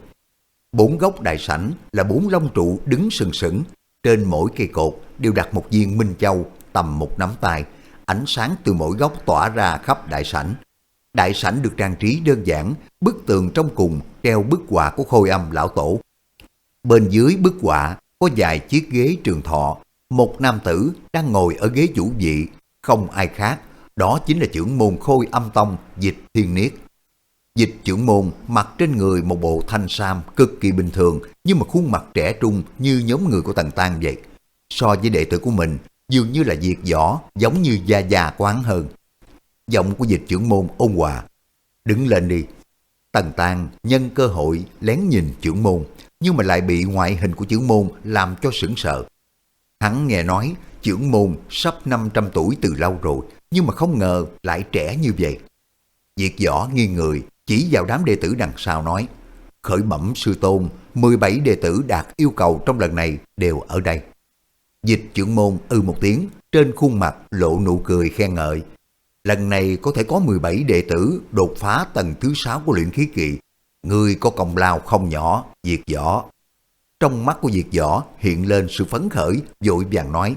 Bốn góc đại sảnh là bốn long trụ đứng sừng sững, trên mỗi cây cột đều đặt một viên minh châu tầm một nắm tay, ánh sáng từ mỗi góc tỏa ra khắp đại sảnh. Đại sảnh được trang trí đơn giản, bức tường trong cùng treo bức họa của Khôi Âm lão tổ. Bên dưới bức họa có vài chiếc ghế trường thọ, một nam tử đang ngồi ở ghế chủ vị, không ai khác, đó chính là trưởng môn Khôi Âm Tông Dịch Thiên Niết. Dịch trưởng môn mặc trên người một bộ thanh sam cực kỳ bình thường, nhưng mà khuôn mặt trẻ trung như nhóm người của Tần Tang vậy. So với đệ tử của mình, dường như là Diệt Võ giống như gia gia quán hơn. Giọng của Dịch trưởng môn ôn hòa. Đứng lên đi. Tần Tang nhân cơ hội lén nhìn trưởng môn, nhưng mà lại bị ngoại hình của trưởng môn làm cho sững sờ. Hắn nghe nói trưởng môn sắp năm trăm tuổi từ lâu rồi, nhưng mà không ngờ lại trẻ như vậy. Diệt Võ nghiêng người chỉ vào đám đệ tử đằng sau nói: khởi bẩm sư tôn, mười bảy đệ tử đạt yêu cầu trong lần này đều ở đây. Dịch trưởng môn ư một tiếng, trên khuôn mặt lộ nụ cười khen ngợi. Lần này có thể có mười bảy đệ tử đột phá tầng thứ sáu của luyện khí kỳ. Ngươi có công lao không nhỏ, Diệt Võ. Trong mắt của Diệt Võ hiện lên sự phấn khởi, vội vàng nói: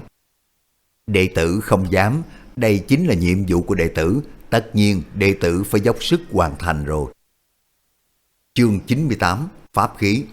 đệ tử không dám, đây chính là nhiệm vụ của đệ tử, tất nhiên đệ tử phải dốc sức hoàn thành rồi. Chương chín mươi tám, Pháp khí.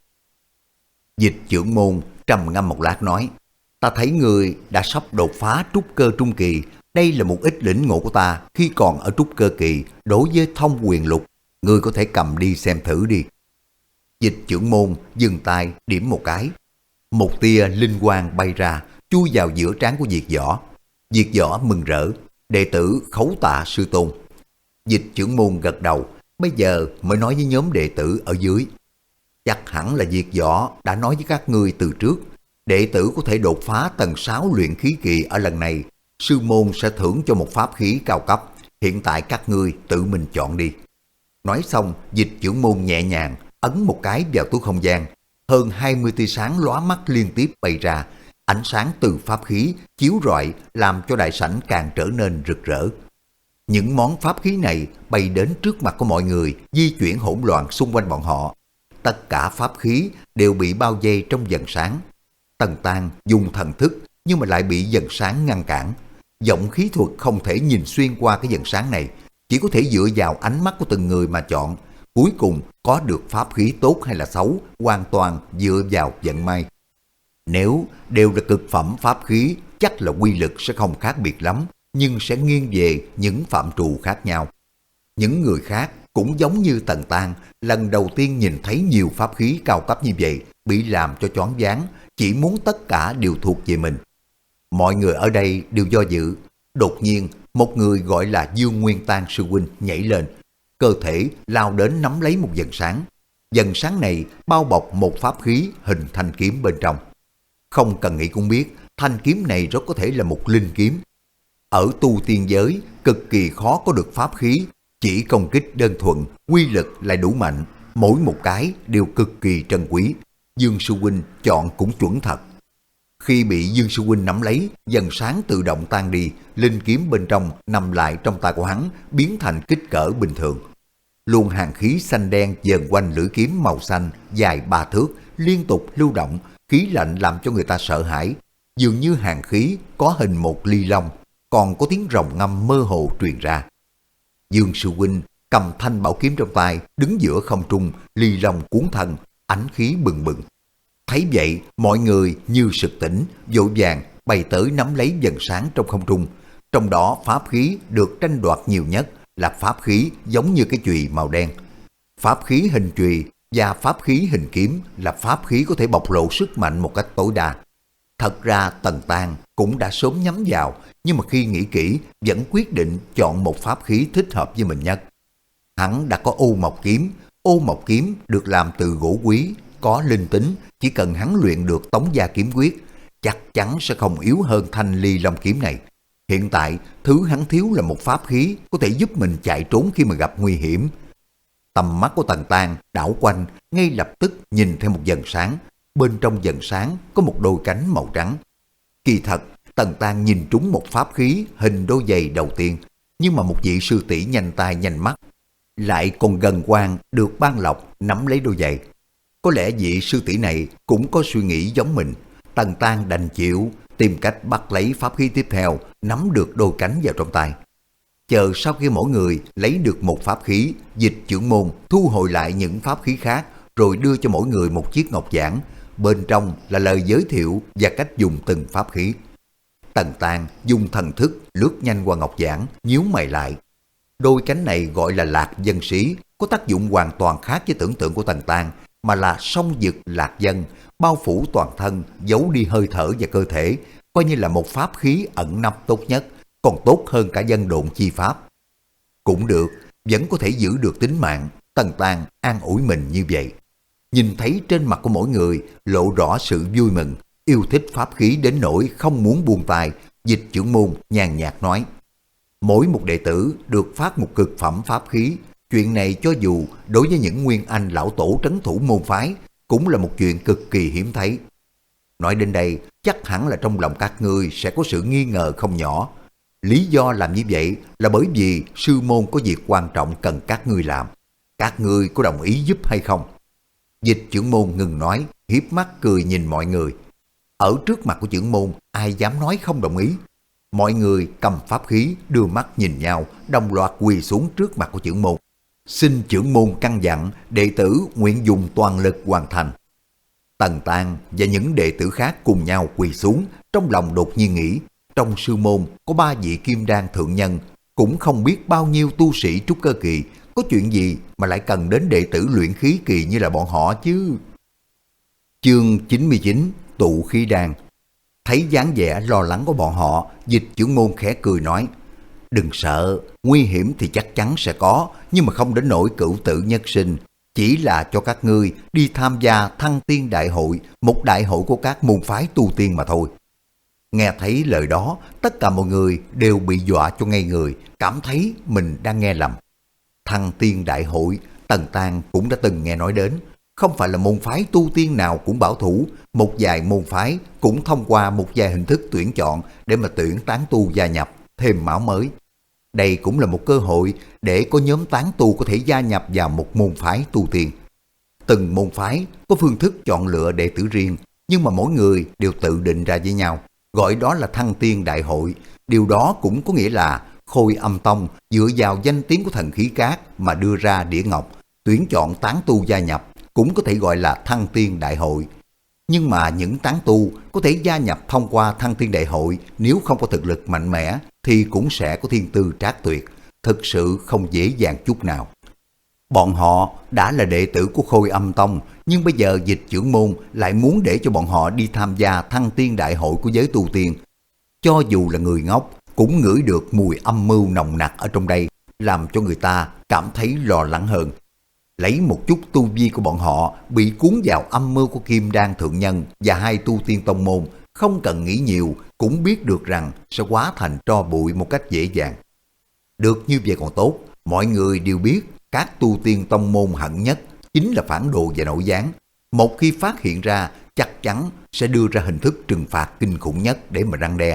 Dịch trưởng môn trầm ngâm một lát nói: ta thấy người đã sắp đột phá trúc cơ trung kỳ, đây là một ít lĩnh ngộ của ta khi còn ở trúc cơ kỳ đối với thông quyền lục, ngươi có thể cầm đi xem thử đi. Dịch trưởng môn dừng tay điểm một cái, một tia linh quang bay ra, chui vào giữa trán của Diệt Võ. Diệt Võ mừng rỡ: đệ tử khấu tạ sư tôn. Dịch trưởng môn gật đầu, bây giờ mới nói với nhóm đệ tử ở dưới: chắc hẳn là Diệt Võ đã nói với các ngươi từ trước, đệ tử có thể đột phá tầng sáu luyện khí kỳ ở lần này, sư môn sẽ thưởng cho một pháp khí cao cấp, hiện tại các ngươi tự mình chọn đi. Nói xong, Dịch trưởng môn nhẹ nhàng ấn một cái vào túi không gian, hơn hai mươi tia sáng lóa mắt liên tiếp bay ra, ánh sáng từ pháp khí chiếu rọi làm cho đại sảnh càng trở nên rực rỡ. Những món pháp khí này bay đến trước mặt của mọi người, di chuyển hỗn loạn xung quanh bọn họ. Tất cả pháp khí đều bị bao vây trong dần sáng. Tần Tang dùng thần thức nhưng mà lại bị dần sáng ngăn cản. Giọng khí thuật không thể nhìn xuyên qua cái dần sáng này, chỉ có thể dựa vào ánh mắt của từng người mà chọn. Cuối cùng có được pháp khí tốt hay là xấu hoàn toàn dựa vào vận may. Nếu đều là cực phẩm pháp khí, chắc là quy lực sẽ không khác biệt lắm, nhưng sẽ nghiêng về những phạm trù khác nhau. Những người khác cũng giống như Tần Tang, lần đầu tiên nhìn thấy nhiều pháp khí cao cấp như vậy, bị làm cho choáng váng, chỉ muốn tất cả đều thuộc về mình. Mọi người ở đây đều do dự. Đột nhiên, một người gọi là Dương Nguyên Tang sư huynh nhảy lên, cơ thể lao đến nắm lấy một dần sáng. Dần sáng này bao bọc một pháp khí hình thanh kiếm bên trong. Không cần nghĩ cũng biết, thanh kiếm này rất có thể là một linh kiếm. Ở tu tiên giới, cực kỳ khó có được pháp khí, chỉ công kích đơn thuần, quy lực lại đủ mạnh, mỗi một cái đều cực kỳ trân quý. Dương sư huynh chọn cũng chuẩn thật. Khi bị Dương sư huynh nắm lấy, dần sáng tự động tan đi, linh kiếm bên trong nằm lại trong tay của hắn, biến thành kích cỡ bình thường. Luồng hàn khí xanh đen dần quanh lưỡi kiếm màu xanh dài ba thước, liên tục lưu động, khí lạnh làm cho người ta sợ hãi. Dường như hàn khí có hình một ly long, còn có tiếng rồng ngâm mơ hồ truyền ra. Dương sư huynh cầm thanh bảo kiếm trong tay, đứng giữa không trung, ly long cuốn thân, ánh khí bừng bừng. Thấy vậy, mọi người như sực tỉnh, vội vàng bay tới nắm lấy dần sáng trong không trung. Trong đó pháp khí được tranh đoạt nhiều nhất là pháp khí giống như cái chùy màu đen. Pháp khí hình chùy và pháp khí hình kiếm là pháp khí có thể bộc lộ sức mạnh một cách tối đa. Thật ra Tần Tang cũng đã sớm nhắm vào, nhưng mà khi nghĩ kỹ vẫn quyết định chọn một pháp khí thích hợp với mình nhất. Hắn đã có ô mộc kiếm, ô mộc kiếm được làm từ gỗ quý, có linh tính, chỉ cần hắn luyện được Tống Gia kiếm quyết, chắc chắn sẽ không yếu hơn thanh ly long kiếm này. Hiện tại, thứ hắn thiếu là một pháp khí có thể giúp mình chạy trốn khi mà gặp nguy hiểm. Tầm mắt của Tần Tang đảo quanh, ngay lập tức nhìn theo một dần sáng. Bên trong dần sáng có một đôi cánh màu trắng. Kỳ thật, Tần Tang nhìn trúng một pháp khí hình đôi giày đầu tiên, nhưng mà một vị sư tỷ nhanh tay nhanh mắt, lại còn gần quan được ban lộc nắm lấy đôi giày. Có lẽ vị sư tỷ này cũng có suy nghĩ giống mình. Tần Tang đành chịu, tìm cách bắt lấy pháp khí tiếp theo, nắm được đôi cánh vào trong tay. Chờ sau khi mỗi người lấy được một pháp khí, Dịch trưởng môn thu hồi lại những pháp khí khác, rồi đưa cho mỗi người một chiếc ngọc giản. Bên trong là lời giới thiệu và cách dùng từng pháp khí. Tần Tang dùng thần thức lướt nhanh qua ngọc giản, nhíu mày lại. Đôi cánh này gọi là lạc dân sĩ, có tác dụng hoàn toàn khác với tưởng tượng của Tần Tang, mà là song dực lạc dân, bao phủ toàn thân, giấu đi hơi thở và cơ thể, coi như là một pháp khí ẩn nấp tốt nhất, còn tốt hơn cả dân độn chi pháp. Cũng được, vẫn có thể giữ được tính mạng, Tần Tang an ủi mình như vậy. Nhìn thấy trên mặt của mỗi người lộ rõ sự vui mừng, yêu thích pháp khí đến nỗi không muốn buông tay, Dịch trưởng môn nhàn nhạt nói. Mỗi một đệ tử được phát một cực phẩm pháp khí, chuyện này cho dù đối với những nguyên anh lão tổ trấn thủ môn phái, cũng là một chuyện cực kỳ hiếm thấy. Nói đến đây, chắc hẳn là trong lòng các ngươi sẽ có sự nghi ngờ không nhỏ. Lý do làm như vậy là bởi vì sư môn có việc quan trọng cần các ngươi làm. Các ngươi có đồng ý giúp hay không? Dịch trưởng môn ngừng nói, hiếp mắt cười nhìn mọi người. Ở trước mặt của trưởng môn, ai dám nói không đồng ý? Mọi người cầm pháp khí, đưa mắt nhìn nhau, đồng loạt quỳ xuống trước mặt của trưởng môn. Xin trưởng môn căn dặn, đệ tử nguyện dùng toàn lực hoàn thành. Tần Tang và những đệ tử khác cùng nhau quỳ xuống, trong lòng đột nhiên nghĩ, trong sư môn có ba vị kim đan thượng nhân, cũng không biết bao nhiêu tu sĩ trúc cơ kỳ, có chuyện gì mà lại cần đến đệ tử luyện khí kỳ như là bọn họ chứ. Chương chín mươi chín, tụ khí đan. Thấy dáng vẻ lo lắng của bọn họ, Dịch trưởng môn khẽ cười nói, đừng sợ, nguy hiểm thì chắc chắn sẽ có, nhưng mà không đến nỗi cửu tử nhất sinh. Chỉ là cho các ngươi đi tham gia Thăng Tiên Đại hội, một đại hội của các môn phái tu tiên mà thôi. Nghe thấy lời đó, tất cả mọi người đều bị dọa cho ngây người, cảm thấy mình đang nghe lầm. Thăng Tiên Đại hội, Tần Tang cũng đã từng nghe nói đến. Không phải là môn phái tu tiên nào cũng bảo thủ, một vài môn phái cũng thông qua một vài hình thức tuyển chọn để mà tuyển tán tu gia nhập, thêm máu mới. Đây cũng là một cơ hội để có nhóm tán tu có thể gia nhập vào một môn phái tu tiên. Từng môn phái có phương thức chọn lựa đệ tử riêng, nhưng mà mỗi người đều tự định ra với nhau, gọi đó là Thăng Tiên Đại hội. Điều đó cũng có nghĩa là Khôi Âm Tông dựa vào danh tiếng của thần khí cát mà đưa ra đĩa ngọc, tuyển chọn tán tu gia nhập, cũng có thể gọi là Thăng Tiên Đại hội. Nhưng mà những tán tu có thể gia nhập thông qua Thăng Tiên Đại hội, nếu không có thực lực mạnh mẽ thì cũng sẽ có thiên tư trác tuyệt, thực sự không dễ dàng chút nào. Bọn họ đã là đệ tử của Khôi Âm Tông, nhưng bây giờ Dịch trưởng môn lại muốn để cho bọn họ đi tham gia Thăng Tiên Đại hội của giới tu tiên. Cho dù là người ngốc cũng ngửi được mùi âm mưu nồng nặc ở trong đây, làm cho người ta cảm thấy lo lắng hơn. Lấy một chút tu vi của bọn họ bị cuốn vào âm mưu của Kim Đan thượng nhân và hai tu tiên tông môn, không cần nghĩ nhiều cũng biết được rằng sẽ hóa thành tro bụi một cách dễ dàng. Được như vậy còn tốt, mọi người đều biết các tu tiên tông môn hận nhất chính là phản đồ và nội gián. Một khi phát hiện ra, chắc chắn sẽ đưa ra hình thức trừng phạt kinh khủng nhất để mà răn đe.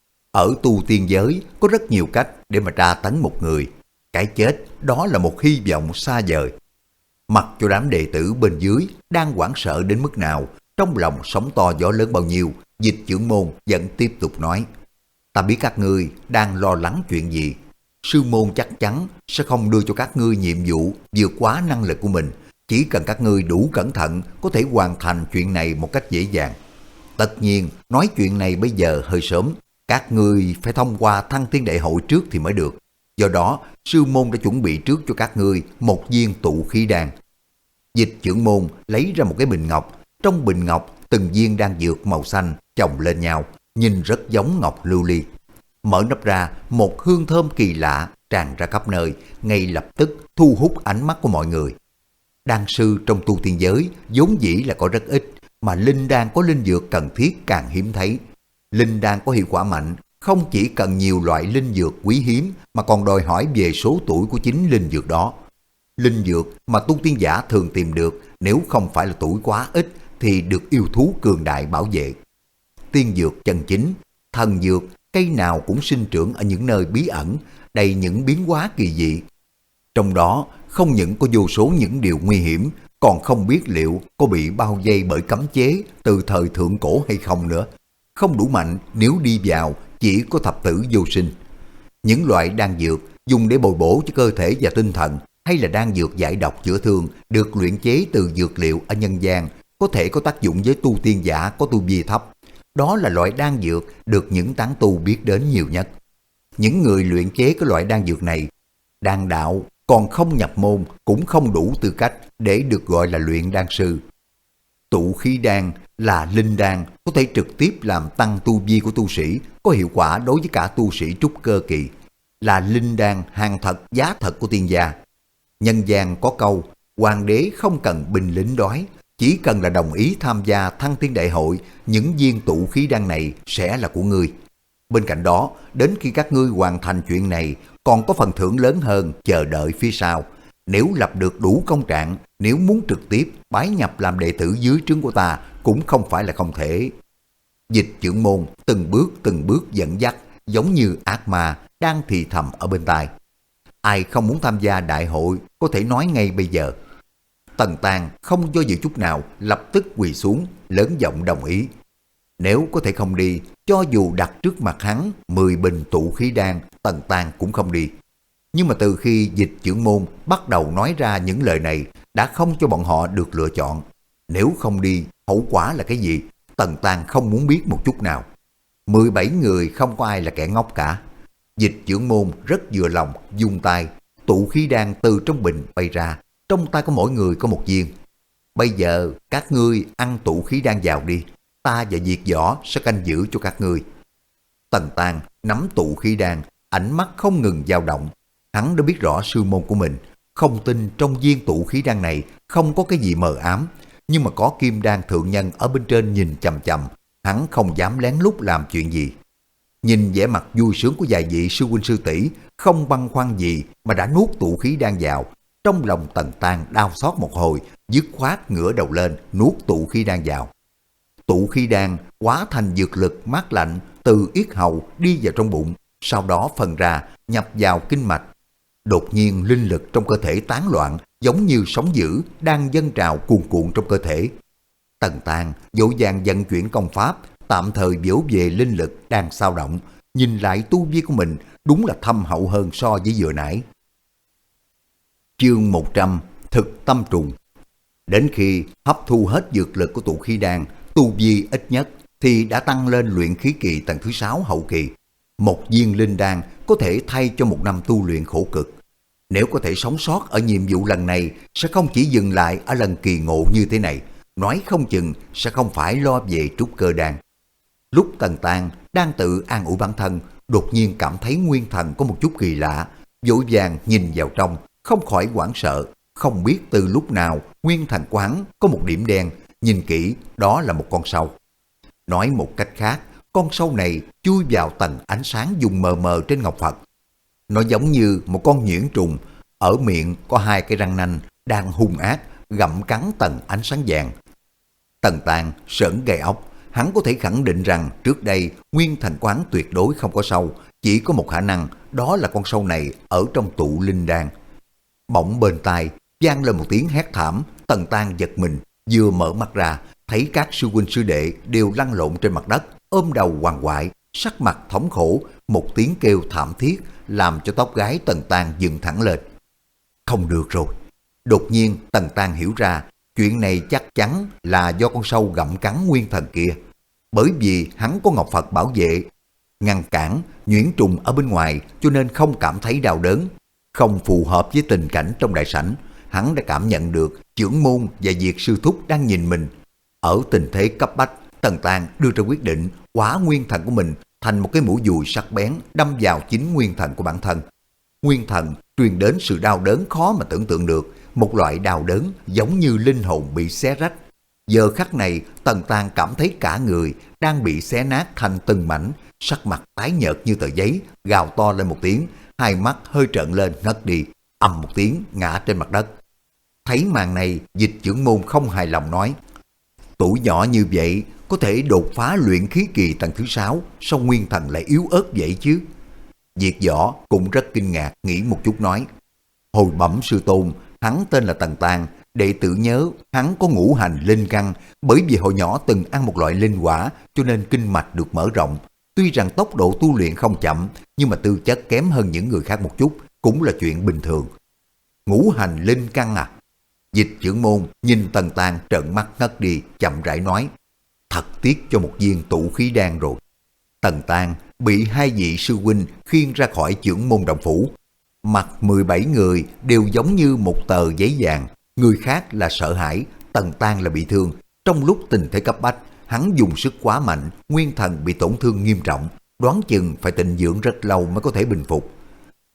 Ở tu tiên giới có rất nhiều cách để mà tra tấn một người. Cái chết đó là một hy vọng xa vời. Mặc cho đám đệ tử bên dưới đang hoảng sợ đến mức nào, trong lòng sóng to gió lớn bao nhiêu, Dịch trưởng môn vẫn tiếp tục nói, ta biết các ngươi đang lo lắng chuyện gì. Sư môn chắc chắn sẽ không đưa cho các ngươi nhiệm vụ vượt quá năng lực của mình. Chỉ cần các ngươi đủ cẩn thận có thể hoàn thành chuyện này một cách dễ dàng. Tất nhiên, nói chuyện này bây giờ hơi sớm. Các ngươi phải thông qua Thăng Tiên Đại hội trước thì mới được. Do đó, sư môn đã chuẩn bị trước cho các ngươi một viên tụ khí đan. Dịch trưởng môn lấy ra một cái bình ngọc. Trong bình ngọc, từng viên đan dược màu xanh chồng lên nhau, nhìn rất giống ngọc lưu ly. Mở nắp ra, một hương thơm kỳ lạ tràn ra khắp nơi, ngay lập tức thu hút ánh mắt của mọi người. Đan sư trong tu tiên giới vốn dĩ là có rất ít, mà linh đan có linh dược cần thiết càng hiếm thấy. Linh đan có hiệu quả mạnh, không chỉ cần nhiều loại linh dược quý hiếm mà còn đòi hỏi về số tuổi của chính linh dược đó. Linh dược mà tu tiên giả thường tìm được nếu không phải là tuổi quá ít thì được yêu thú cường đại bảo vệ. Tiên dược chân chính, thần dược, cây nào cũng sinh trưởng ở những nơi bí ẩn, đầy những biến hóa kỳ dị. Trong đó không những có vô số những điều nguy hiểm, còn không biết liệu có bị bao vây bởi cấm chế từ thời thượng cổ hay không nữa. Không đủ mạnh, nếu đi vào chỉ có thập tử vô sinh. Những loại đan dược dùng để bồi bổ cho cơ thể và tinh thần, hay là đan dược giải độc chữa thương được luyện chế từ dược liệu ở nhân gian, có thể có tác dụng với tu tiên giả có tu vi thấp. Đó là loại đan dược được những tán tu biết đến nhiều nhất. Những người luyện chế cái loại đan dược này, đan đạo còn không nhập môn cũng không đủ tư cách để được gọi là luyện đan sư. Tụ khí đan là linh đan có thể trực tiếp làm tăng tu vi của tu sĩ, có hiệu quả đối với cả tu sĩ trúc cơ kỳ. là linh đan hàng thật giá thật của tiên gia. Nhân gian có câu, hoàng đế không cần binh lính đói, chỉ cần là đồng ý tham gia thăng tiên đại hội, những viên tụ khí đan này sẽ là của ngươi. Bên cạnh đó, đến khi các ngươi hoàn thành chuyện này, còn có phần thưởng lớn hơn chờ đợi phía sau. Nếu lập được đủ công trạng, nếu muốn trực tiếp bái nhập làm đệ tử dưới trướng của ta cũng không phải là không thể. Dịch trưởng môn từng bước từng bước dẫn dắt, giống như ác ma đang thì thầm ở bên tai. Ai không muốn tham gia đại hội có thể nói ngay bây giờ. Tần Tàng không do dự chút nào, lập tức quỳ xuống, lớn giọng đồng ý. Nếu có thể không đi, cho dù đặt trước mặt hắn mười bình tụ khí đan, Tần Tàng cũng không đi. Nhưng mà từ khi dịch trưởng môn bắt đầu nói ra những lời này, đã không cho bọn họ được lựa chọn. Nếu không đi, hậu quả là cái gì? Tần Tàng không muốn biết một chút nào. mười bảy người không có ai là kẻ ngốc cả. Dịch trưởng môn rất vừa lòng, dung tay, tụ khí đan từ trong bình bay ra, trong tay của mỗi người có một viên. Bây giờ các ngươi ăn tụ khí đan vào đi, ta và Diệt Võ sẽ canh giữ cho các ngươi. Tần Tàng nắm tụ khí đan, ánh mắt không ngừng dao động. Hắn đã biết rõ sư môn của mình, không tin trong viên tụ khí đan này không có cái gì mờ ám, nhưng mà có kim đan thượng nhân ở bên trên nhìn chằm chằm, hắn không dám lén lút làm chuyện gì. Nhìn vẻ mặt vui sướng của vài vị sư huynh sư tỷ, không băn khoăn gì mà đã nuốt tụ khí đan vào. Trong lòng Tần Tàng đau xót một hồi, dứt khoát ngửa đầu lên nuốt tụ khí đan vào. Tụ khí đan hóa thành dược lực mát lạnh từ yết hầu đi vào trong bụng, sau đó phân ra nhập vào kinh mạch. Đột nhiên linh lực trong cơ thể tán loạn, giống như sóng dữ đang dâng trào cuồn cuộn trong cơ thể. Tần Tàng vội vàng vận chuyển công pháp, tạm thời vỗ về linh lực đang xao động, nhìn lại tu vi của mình đúng là thâm hậu hơn so với vừa nãy. Chương một trăm, thực tâm trùng. Đến khi hấp thu hết dược lực của tụ khí đan, tu vi ít nhất thì đã tăng lên luyện khí kỳ tầng thứ sáu hậu kỳ. Một viên linh đan có thể thay cho một năm tu luyện khổ cực. Nếu có thể sống sót ở nhiệm vụ lần này, sẽ không chỉ dừng lại ở lần kỳ ngộ như thế này, nói không chừng sẽ không phải lo về trúc cơ đan. Lúc Tần Tàng đang tự an ủi bản thân, đột nhiên cảm thấy nguyên thần có một chút kỳ lạ, vội vàng nhìn vào trong, không khỏi hoảng sợ, không biết từ lúc nào nguyên thần của hắn có một điểm đen, nhìn kỹ đó là một con sâu. Nói một cách khác, con sâu này chui vào tầng ánh sáng dùng mờ mờ trên ngọc Phật. Nó giống như một con nhuyễn trùng, ở miệng có hai cái răng nanh đang hung ác gặm cắn tầng ánh sáng vàng. Tần Tàng sởn gai ốc, hắn có thể khẳng định rằng trước đây nguyên thần quán tuyệt đối không có sâu, chỉ có một khả năng, đó là con sâu này ở trong tụ linh đan. Bỗng bên tai vang lên một tiếng hét thảm, Tần Tàng giật mình, vừa mở mắt ra, thấy các sư huynh sư đệ đều lăn lộn trên mặt đất, ôm đầu hoàng hoại, sắc mặt thống khổ, một tiếng kêu thảm thiết làm cho tóc gái Tần Tàng dựng thẳng lên. Không được rồi. Đột nhiên Tần Tàng hiểu ra, chuyện này chắc chắn là do con sâu gặm cắn nguyên thần kia. Bởi vì hắn có ngọc Phật bảo vệ, ngăn cản nhuyễn trùng ở bên ngoài, cho nên không cảm thấy đau đớn. Không phù hợp với tình cảnh trong đại sảnh, hắn đã cảm nhận được trưởng môn và Diệt sư thúc đang nhìn mình. Ở tình thế cấp bách, Tần Tàng đưa ra quyết định hóa nguyên thần của mình thành một cái mũi dùi sắc bén đâm vào chính nguyên thần của bản thân. Nguyên thần truyền đến sự đau đớn khó mà tưởng tượng được, một loại đau đớn giống như linh hồn bị xé rách. Giờ khắc này, Tần Tàng cảm thấy cả người đang bị xé nát thành từng mảnh, sắc mặt tái nhợt như tờ giấy, gào to lên một tiếng, hai mắt hơi trợn lên ngất đi, ầm một tiếng ngã trên mặt đất. Thấy màn này, Dịch trưởng môn không hài lòng nói: tuổi nhỏ như vậy có thể đột phá luyện khí kỳ tầng thứ sáu, sao nguyên thần lại yếu ớt vậy chứ? Diệt Võ cũng rất kinh ngạc, nghĩ một chút nói: hồi bẩm sư tôn, hắn tên là Tần Tàng, đệ tử nhớ hắn có ngũ hành linh căn, bởi vì hồi nhỏ từng ăn một loại linh quả cho nên kinh mạch được mở rộng. Tuy rằng tốc độ tu luyện không chậm, nhưng mà tư chất kém hơn những người khác một chút, cũng là chuyện bình thường. Ngũ hành linh căn à? Dịch trưởng môn nhìn Tần Tàng trợn mắt ngất đi, chậm rãi nói: thật tiếc cho một viên tụ khí đan rồi. Tần Tàng bị hai vị sư huynh khiêng ra khỏi trưởng môn đồng phủ. Mặt mười bảy người đều giống như một tờ giấy vàng, người khác là sợ hãi, Tần Tàng là bị thương. Trong lúc tình thế cấp bách, hắn dùng sức quá mạnh, nguyên thần bị tổn thương nghiêm trọng, đoán chừng phải tịnh dưỡng rất lâu mới có thể bình phục.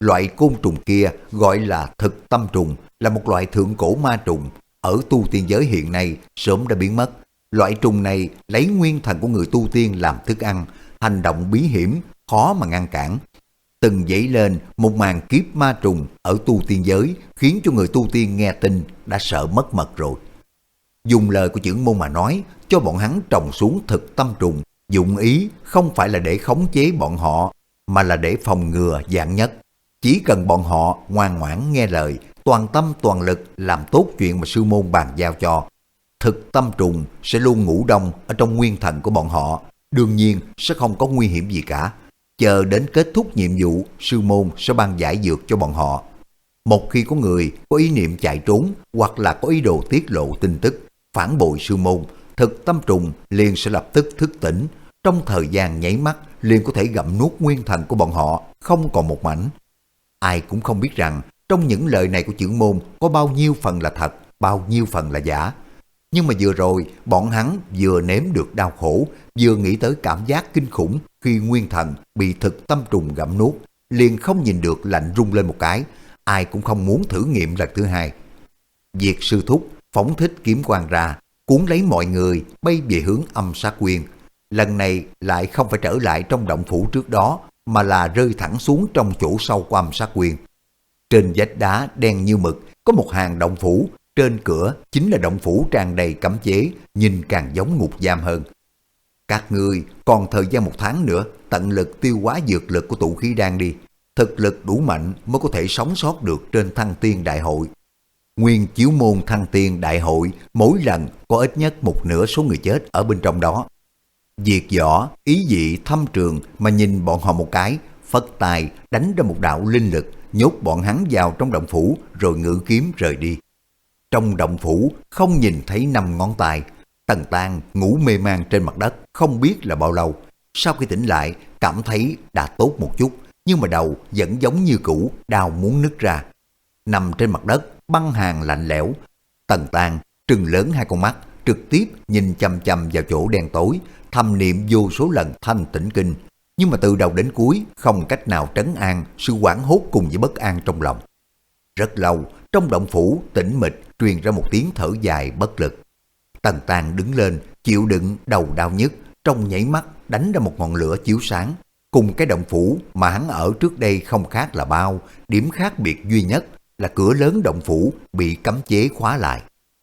Loại côn trùng kia gọi là thực tâm trùng, là một loại thượng cổ ma trùng. Ở tu tiên giới hiện nay sớm đã biến mất. Loại trùng này lấy nguyên thần của người tu tiên làm thức ăn, hành động bí hiểm, khó mà ngăn cản. Từng dấy lên một màn kiếp ma trùng ở tu tiên giới, khiến cho người tu tiên nghe tin đã sợ mất mật rồi. Dùng lời của trưởng môn mà nói, cho bọn hắn trồng xuống thực tâm trùng, dụng ý không phải là để khống chế bọn họ, mà là để phòng ngừa vạn nhất. Chỉ cần bọn họ ngoan ngoãn nghe lời, toàn tâm toàn lực làm tốt chuyện mà sư môn bàn giao cho, thực tâm trùng sẽ luôn ngủ đông ở trong nguyên thần của bọn họ, đương nhiên sẽ không có nguy hiểm gì cả. Chờ đến kết thúc nhiệm vụ, sư môn sẽ ban giải dược cho bọn họ. Một khi có người có ý niệm chạy trốn hoặc là có ý đồ tiết lộ tin tức, phản bội sư môn, thực tâm trùng liền sẽ lập tức thức tỉnh, trong thời gian nháy mắt liền có thể gặm nuốt nguyên thần của bọn họ, không còn một mảnh. Ai cũng không biết rằng trong những lời này của trưởng môn có bao nhiêu phần là thật, bao nhiêu phần là giả. Nhưng mà vừa rồi bọn hắn vừa nếm được đau khổ, vừa nghĩ tới cảm giác kinh khủng khi nguyên thần bị thực tâm trùng gặm nuốt, liền không nhìn được lạnh rung lên một cái. Ai cũng không muốn thử nghiệm lần thứ hai. Diệt sư thúc phóng thích kiếm quang ra, cuốn lấy mọi người bay về hướng âm sát quyên. Lần này lại không phải trở lại trong động phủ trước đó, mà là rơi thẳng xuống trong chỗ sâu của âm sát quyên. Trên vách đá đen như mực có một hàng động phủ, trên cửa chính là động phủ tràn đầy cấm chế, nhìn càng giống ngục giam hơn. Các ngươi còn thời gian một tháng nữa, tận lực tiêu hóa dược lực của tụ khí đan đi. Thực lực đủ mạnh mới có thể sống sót được trên Thăng Tiên Đại Hội. Nguyên chiếu môn Thăng Tiên Đại Hội mỗi lần có ít nhất một nửa số người chết ở bên trong đó. Diệt Võ ý dị thâm trường mà nhìn bọn họ một cái, phất tài đánh ra một đạo linh lực, nhốt bọn hắn vào trong động phủ rồi ngự kiếm rời đi. Trong động phủ không nhìn thấy năm ngón tay. Tần Tang ngủ mê man trên mặt đất không biết là bao lâu. Sau khi tỉnh lại cảm thấy đã tốt một chút, nhưng mà đầu vẫn giống như cũ, đau muốn nứt ra. Nằm trên mặt đất băng hàn lạnh lẽo, Tần Tang trừng lớn hai con mắt, trực tiếp nhìn chằm chằm vào chỗ đen tối, thầm niệm vô số lần Thanh Tĩnh Kinh, nhưng mà từ đầu đến cuối không cách nào trấn an sự hoảng hốt cùng với bất an trong lòng. Rất lâu, trong động phủ tĩnh mịch truyền ra một tiếng thở dài bất lực. Tần Tang đứng lên, chịu đựng đầu đau nhức, trong nháy mắt đánh ra một ngọn lửa chiếu sáng. Cùng cái động phủ mà hắn ở trước đây không khác là bao, điểm khác biệt duy nhất là cửa lớn động phủ bị cấm chế khóa lại.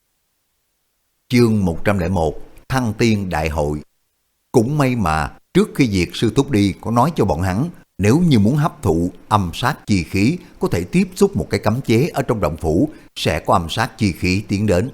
Chương một trăm lẻ một, Thăng Tiên Đại Hội. Cũng may mà trước khi diệt sư thúc đi có nói cho bọn hắn, nếu như muốn hấp thụ âm sát chi khí, có thể tiếp xúc một cái cấm chế ở trong động phủ, sẽ có âm sát chi khí tiến đến.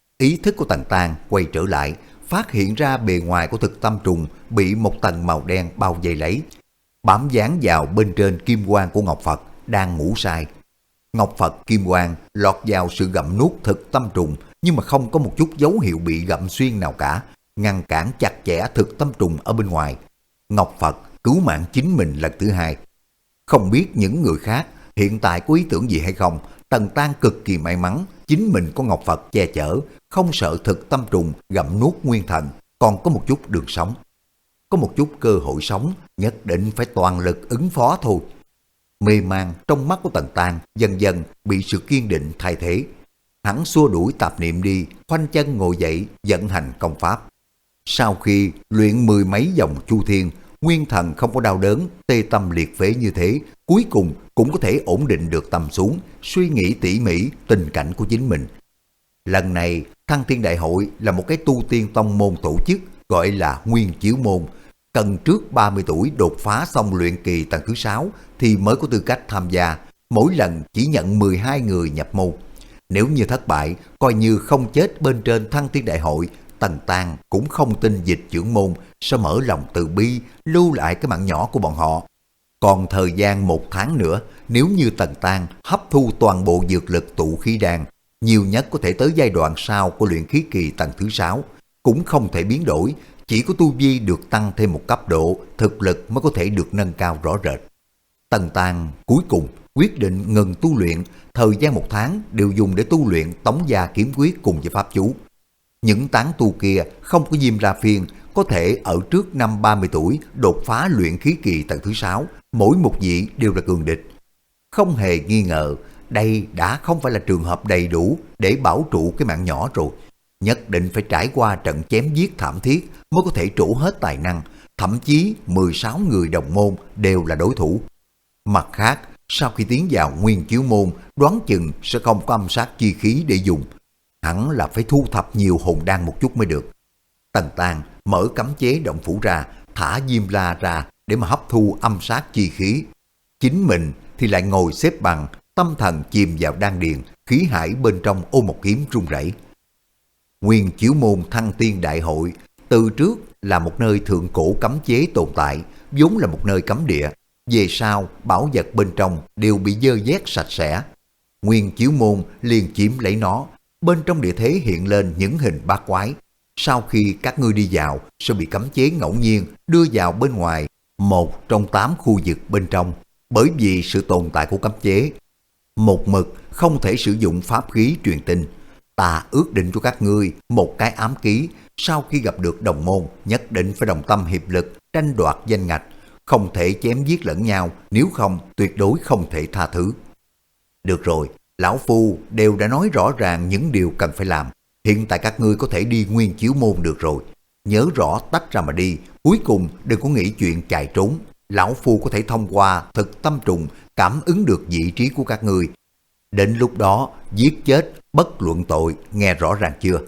Ý thức của Tần Tang quay trở lại, phát hiện ra bề ngoài của thực tâm trùng bị một tầng màu đen bao vây lấy, bám dán vào bên trên kim quang của Ngọc Phật đang ngủ say. Ngọc Phật kim quang lọt vào sự gặm nuốt thực tâm trùng, nhưng mà không có một chút dấu hiệu bị gặm xuyên nào cả, ngăn cản chặt chẽ thực tâm trùng ở bên ngoài. Ngọc Phật cứu mạng chính mình lần thứ hai. Không biết những người khác hiện tại có ý tưởng gì hay không, Tần Tang cực kỳ may mắn chính mình có Ngọc Phật che chở, không sợ thực tâm trùng gặm nuốt nguyên thần, còn có một chút đường sống. Có một chút cơ hội sống, nhất định phải toàn lực ứng phó thôi. Mê man trong mắt của Tần Tang dần dần bị sự kiên định thay thế. Hắn xua đuổi tạp niệm đi, khoanh chân ngồi dậy, vận hành công pháp. Sau khi luyện mười mấy dòng chu thiên, nguyên thần không có đau đớn, tê tâm liệt phế như thế, cuối cùng cũng có thể ổn định được tâm xuống, suy nghĩ tỉ mỉ tình cảnh của chính mình. Lần này, Thăng Tiên Đại Hội là một cái tu tiên tông môn tổ chức, gọi là Nguyên Chiếu Môn. Cần trước ba mươi tuổi đột phá xong luyện kỳ tầng thứ sáu thì mới có tư cách tham gia, mỗi lần chỉ nhận mười hai người nhập môn. Nếu như thất bại, coi như không chết bên trên Thăng Tiên Đại Hội, Tần Tang cũng không tin dịch trưởng môn sẽ mở lòng từ bi, lưu lại cái mạng nhỏ của bọn họ. Còn thời gian một tháng nữa, nếu như Tần Tang hấp thu toàn bộ dược lực tụ khí đan, nhiều nhất có thể tới giai đoạn sau của luyện khí kỳ tầng thứ sáu, cũng không thể biến đổi, chỉ có tu vi được tăng thêm một cấp độ, thực lực mới có thể được nâng cao rõ rệt. Tần Tang cuối cùng quyết định ngừng tu luyện, thời gian một tháng đều dùng để tu luyện Tống Gia Kiếm Quyết cùng với pháp chú. Những tán tu kia không có Diêm La Phiên, có thể ở trước năm ba mươi tuổi đột phá luyện khí kỳ tầng thứ sáu, mỗi một vị đều là cường địch. không hề nghi ngờ, đây đã không phải là trường hợp đầy đủ để bảo trụ cái mạng nhỏ rồi. Nhất định phải trải qua trận chém giết thảm thiết mới có thể trổ hết tài năng, thậm chí mười sáu người đồng môn đều là đối thủ. Mặt khác, sau khi tiến vào Nguyên Chiếu Môn, đoán chừng sẽ không có âm sát chi khí để dùng. Hẳn là phải thu thập nhiều hồn đan một chút mới được. Tần Tàng mở cấm chế động phủ ra, thả Diêm La ra để mà hấp thu âm sát chi khí. Chính mình thì lại ngồi xếp bằng, tâm thần chìm vào đan điền, khí hải bên trong ôm một kiếm run rẩy. Nguyên Chiếu Môn Thăng Tiên Đại Hội từ trước là một nơi thượng cổ cấm chế tồn tại, vốn là một nơi cấm địa. Về sau, bảo vật bên trong đều bị dơ vét sạch sẽ. Nguyên Chiếu Môn liền chiếm lấy nó, bên trong địa thế hiện lên những hình bát quái. Sau khi các ngươi đi vào, sẽ bị cấm chế ngẫu nhiên đưa vào bên ngoài, một trong tám khu vực bên trong. Bởi vì sự tồn tại của cấm chế, một mực không thể sử dụng pháp khí truyền tin. Ta ước định cho các ngươi một cái ám ký, sau khi gặp được đồng môn, nhất định phải đồng tâm hiệp lực, tranh đoạt danh ngạch, không thể chém giết lẫn nhau, nếu không tuyệt đối không thể tha thứ. Được rồi, lão phu đều đã nói rõ ràng những điều cần phải làm, hiện tại các ngươi có thể đi Nguyên Chiếu Môn được rồi. Nhớ rõ tách ra mà đi, cuối cùng đừng có nghĩ chuyện chạy trốn. Lão phu có thể thông qua thực tâm trùng cảm ứng được vị trí của các ngươi. Đến lúc đó giết chết bất luận tội, nghe rõ ràng chưa?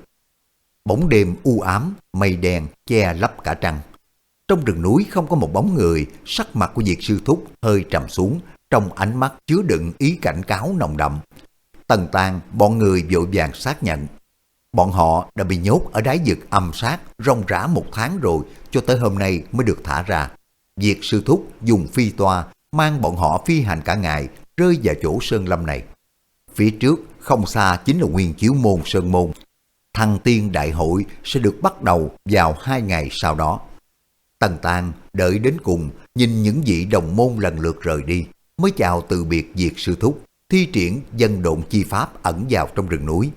Bóng đêm u ám, mây đen che lấp cả trăng. Trong rừng núi không có một bóng người, sắc mặt của Diệt Sư Thúc hơi trầm xuống, trong ánh mắt chứa đựng ý cảnh cáo nồng đậm. Tần Tàng bọn người vội vàng xác nhận. Bọn họ đã bị nhốt ở đáy vực âm sát ròng rã một tháng rồi, cho tới hôm nay mới được thả ra. Diệt Sư Thúc dùng phi toa mang bọn họ phi hành cả ngày, rơi vào chỗ sơn lâm này. Phía trước không xa chính là Nguyên Chiếu Môn Sơn Môn. Thăng Tiên Đại Hội sẽ được bắt đầu vào hai ngày sau đó. Tần Tàng đợi đến cùng, nhìn những vị đồng môn lần lượt rời đi, mới chào từ biệt Diệt Sư Thúc, thi triển dân độn chi pháp ẩn vào trong rừng núi.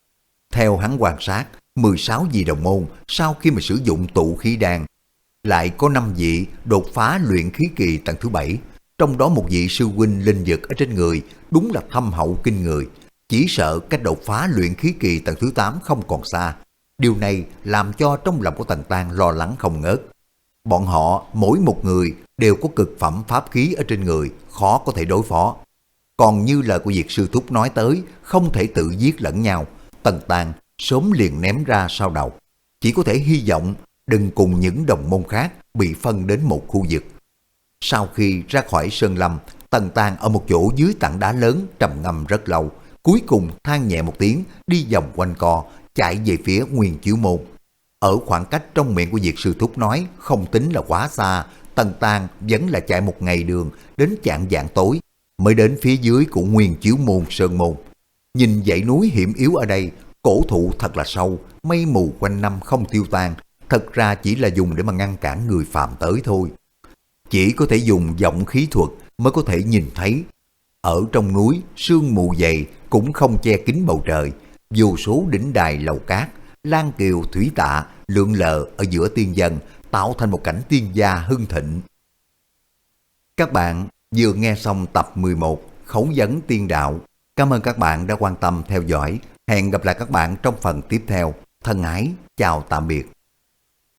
Theo hắn quan sát, mười sáu vị đồng môn sau khi mà sử dụng tụ khí đan, lại có năm vị đột phá luyện khí kỳ tầng thứ bảy, trong đó một vị sư huynh linh dực ở trên người đúng là thâm hậu kinh người, chỉ sợ cách đột phá luyện khí kỳ tầng thứ tám không còn xa. Điều này làm cho trong lòng của Tần Tàng lo lắng không ngớt. Bọn họ mỗi một người đều có cực phẩm pháp khí ở trên người, khó có thể đối phó. Còn như lời của Diệt Sư Thúc nói tới, không thể tự giết lẫn nhau, Tần Tàng sớm liền ném ra sau đầu. Chỉ có thể hy vọng đừng cùng những đồng môn khác bị phân đến một khu vực. Sau khi ra khỏi sơn lâm, Tần Tàng ở một chỗ dưới tảng đá lớn trầm ngâm rất lâu, cuối cùng than nhẹ một tiếng, đi vòng quanh co, chạy về phía Nguyên Chiếu Môn. Ở khoảng cách trong miệng của Diệt Sư Thúc nói không tính là quá xa, Tần Tàng vẫn là chạy một ngày đường, đến chạng vạng tối mới đến phía dưới của Nguyên Chiếu Môn Sơn Môn. Nhìn dãy núi hiểm yếu ở đây, cổ thụ thật là sâu, mây mù quanh năm không tiêu tan, thật ra chỉ là dùng để mà ngăn cản người phạm tới thôi. Chỉ có thể dùng vọng khí thuật mới có thể nhìn thấy. Ở trong núi, sương mù dày cũng không che kín bầu trời, vô số đỉnh đài lầu cát, lan kiều thủy tạ lượn lờ ở giữa tiên dân, tạo thành một cảnh tiên gia hưng thịnh. Các bạn vừa nghe xong tập mười một Khẩu vấn tiên đạo. Cảm ơn các bạn đã quan tâm theo dõi. Hẹn gặp lại các bạn trong phần tiếp theo. Thân ái, chào tạm biệt.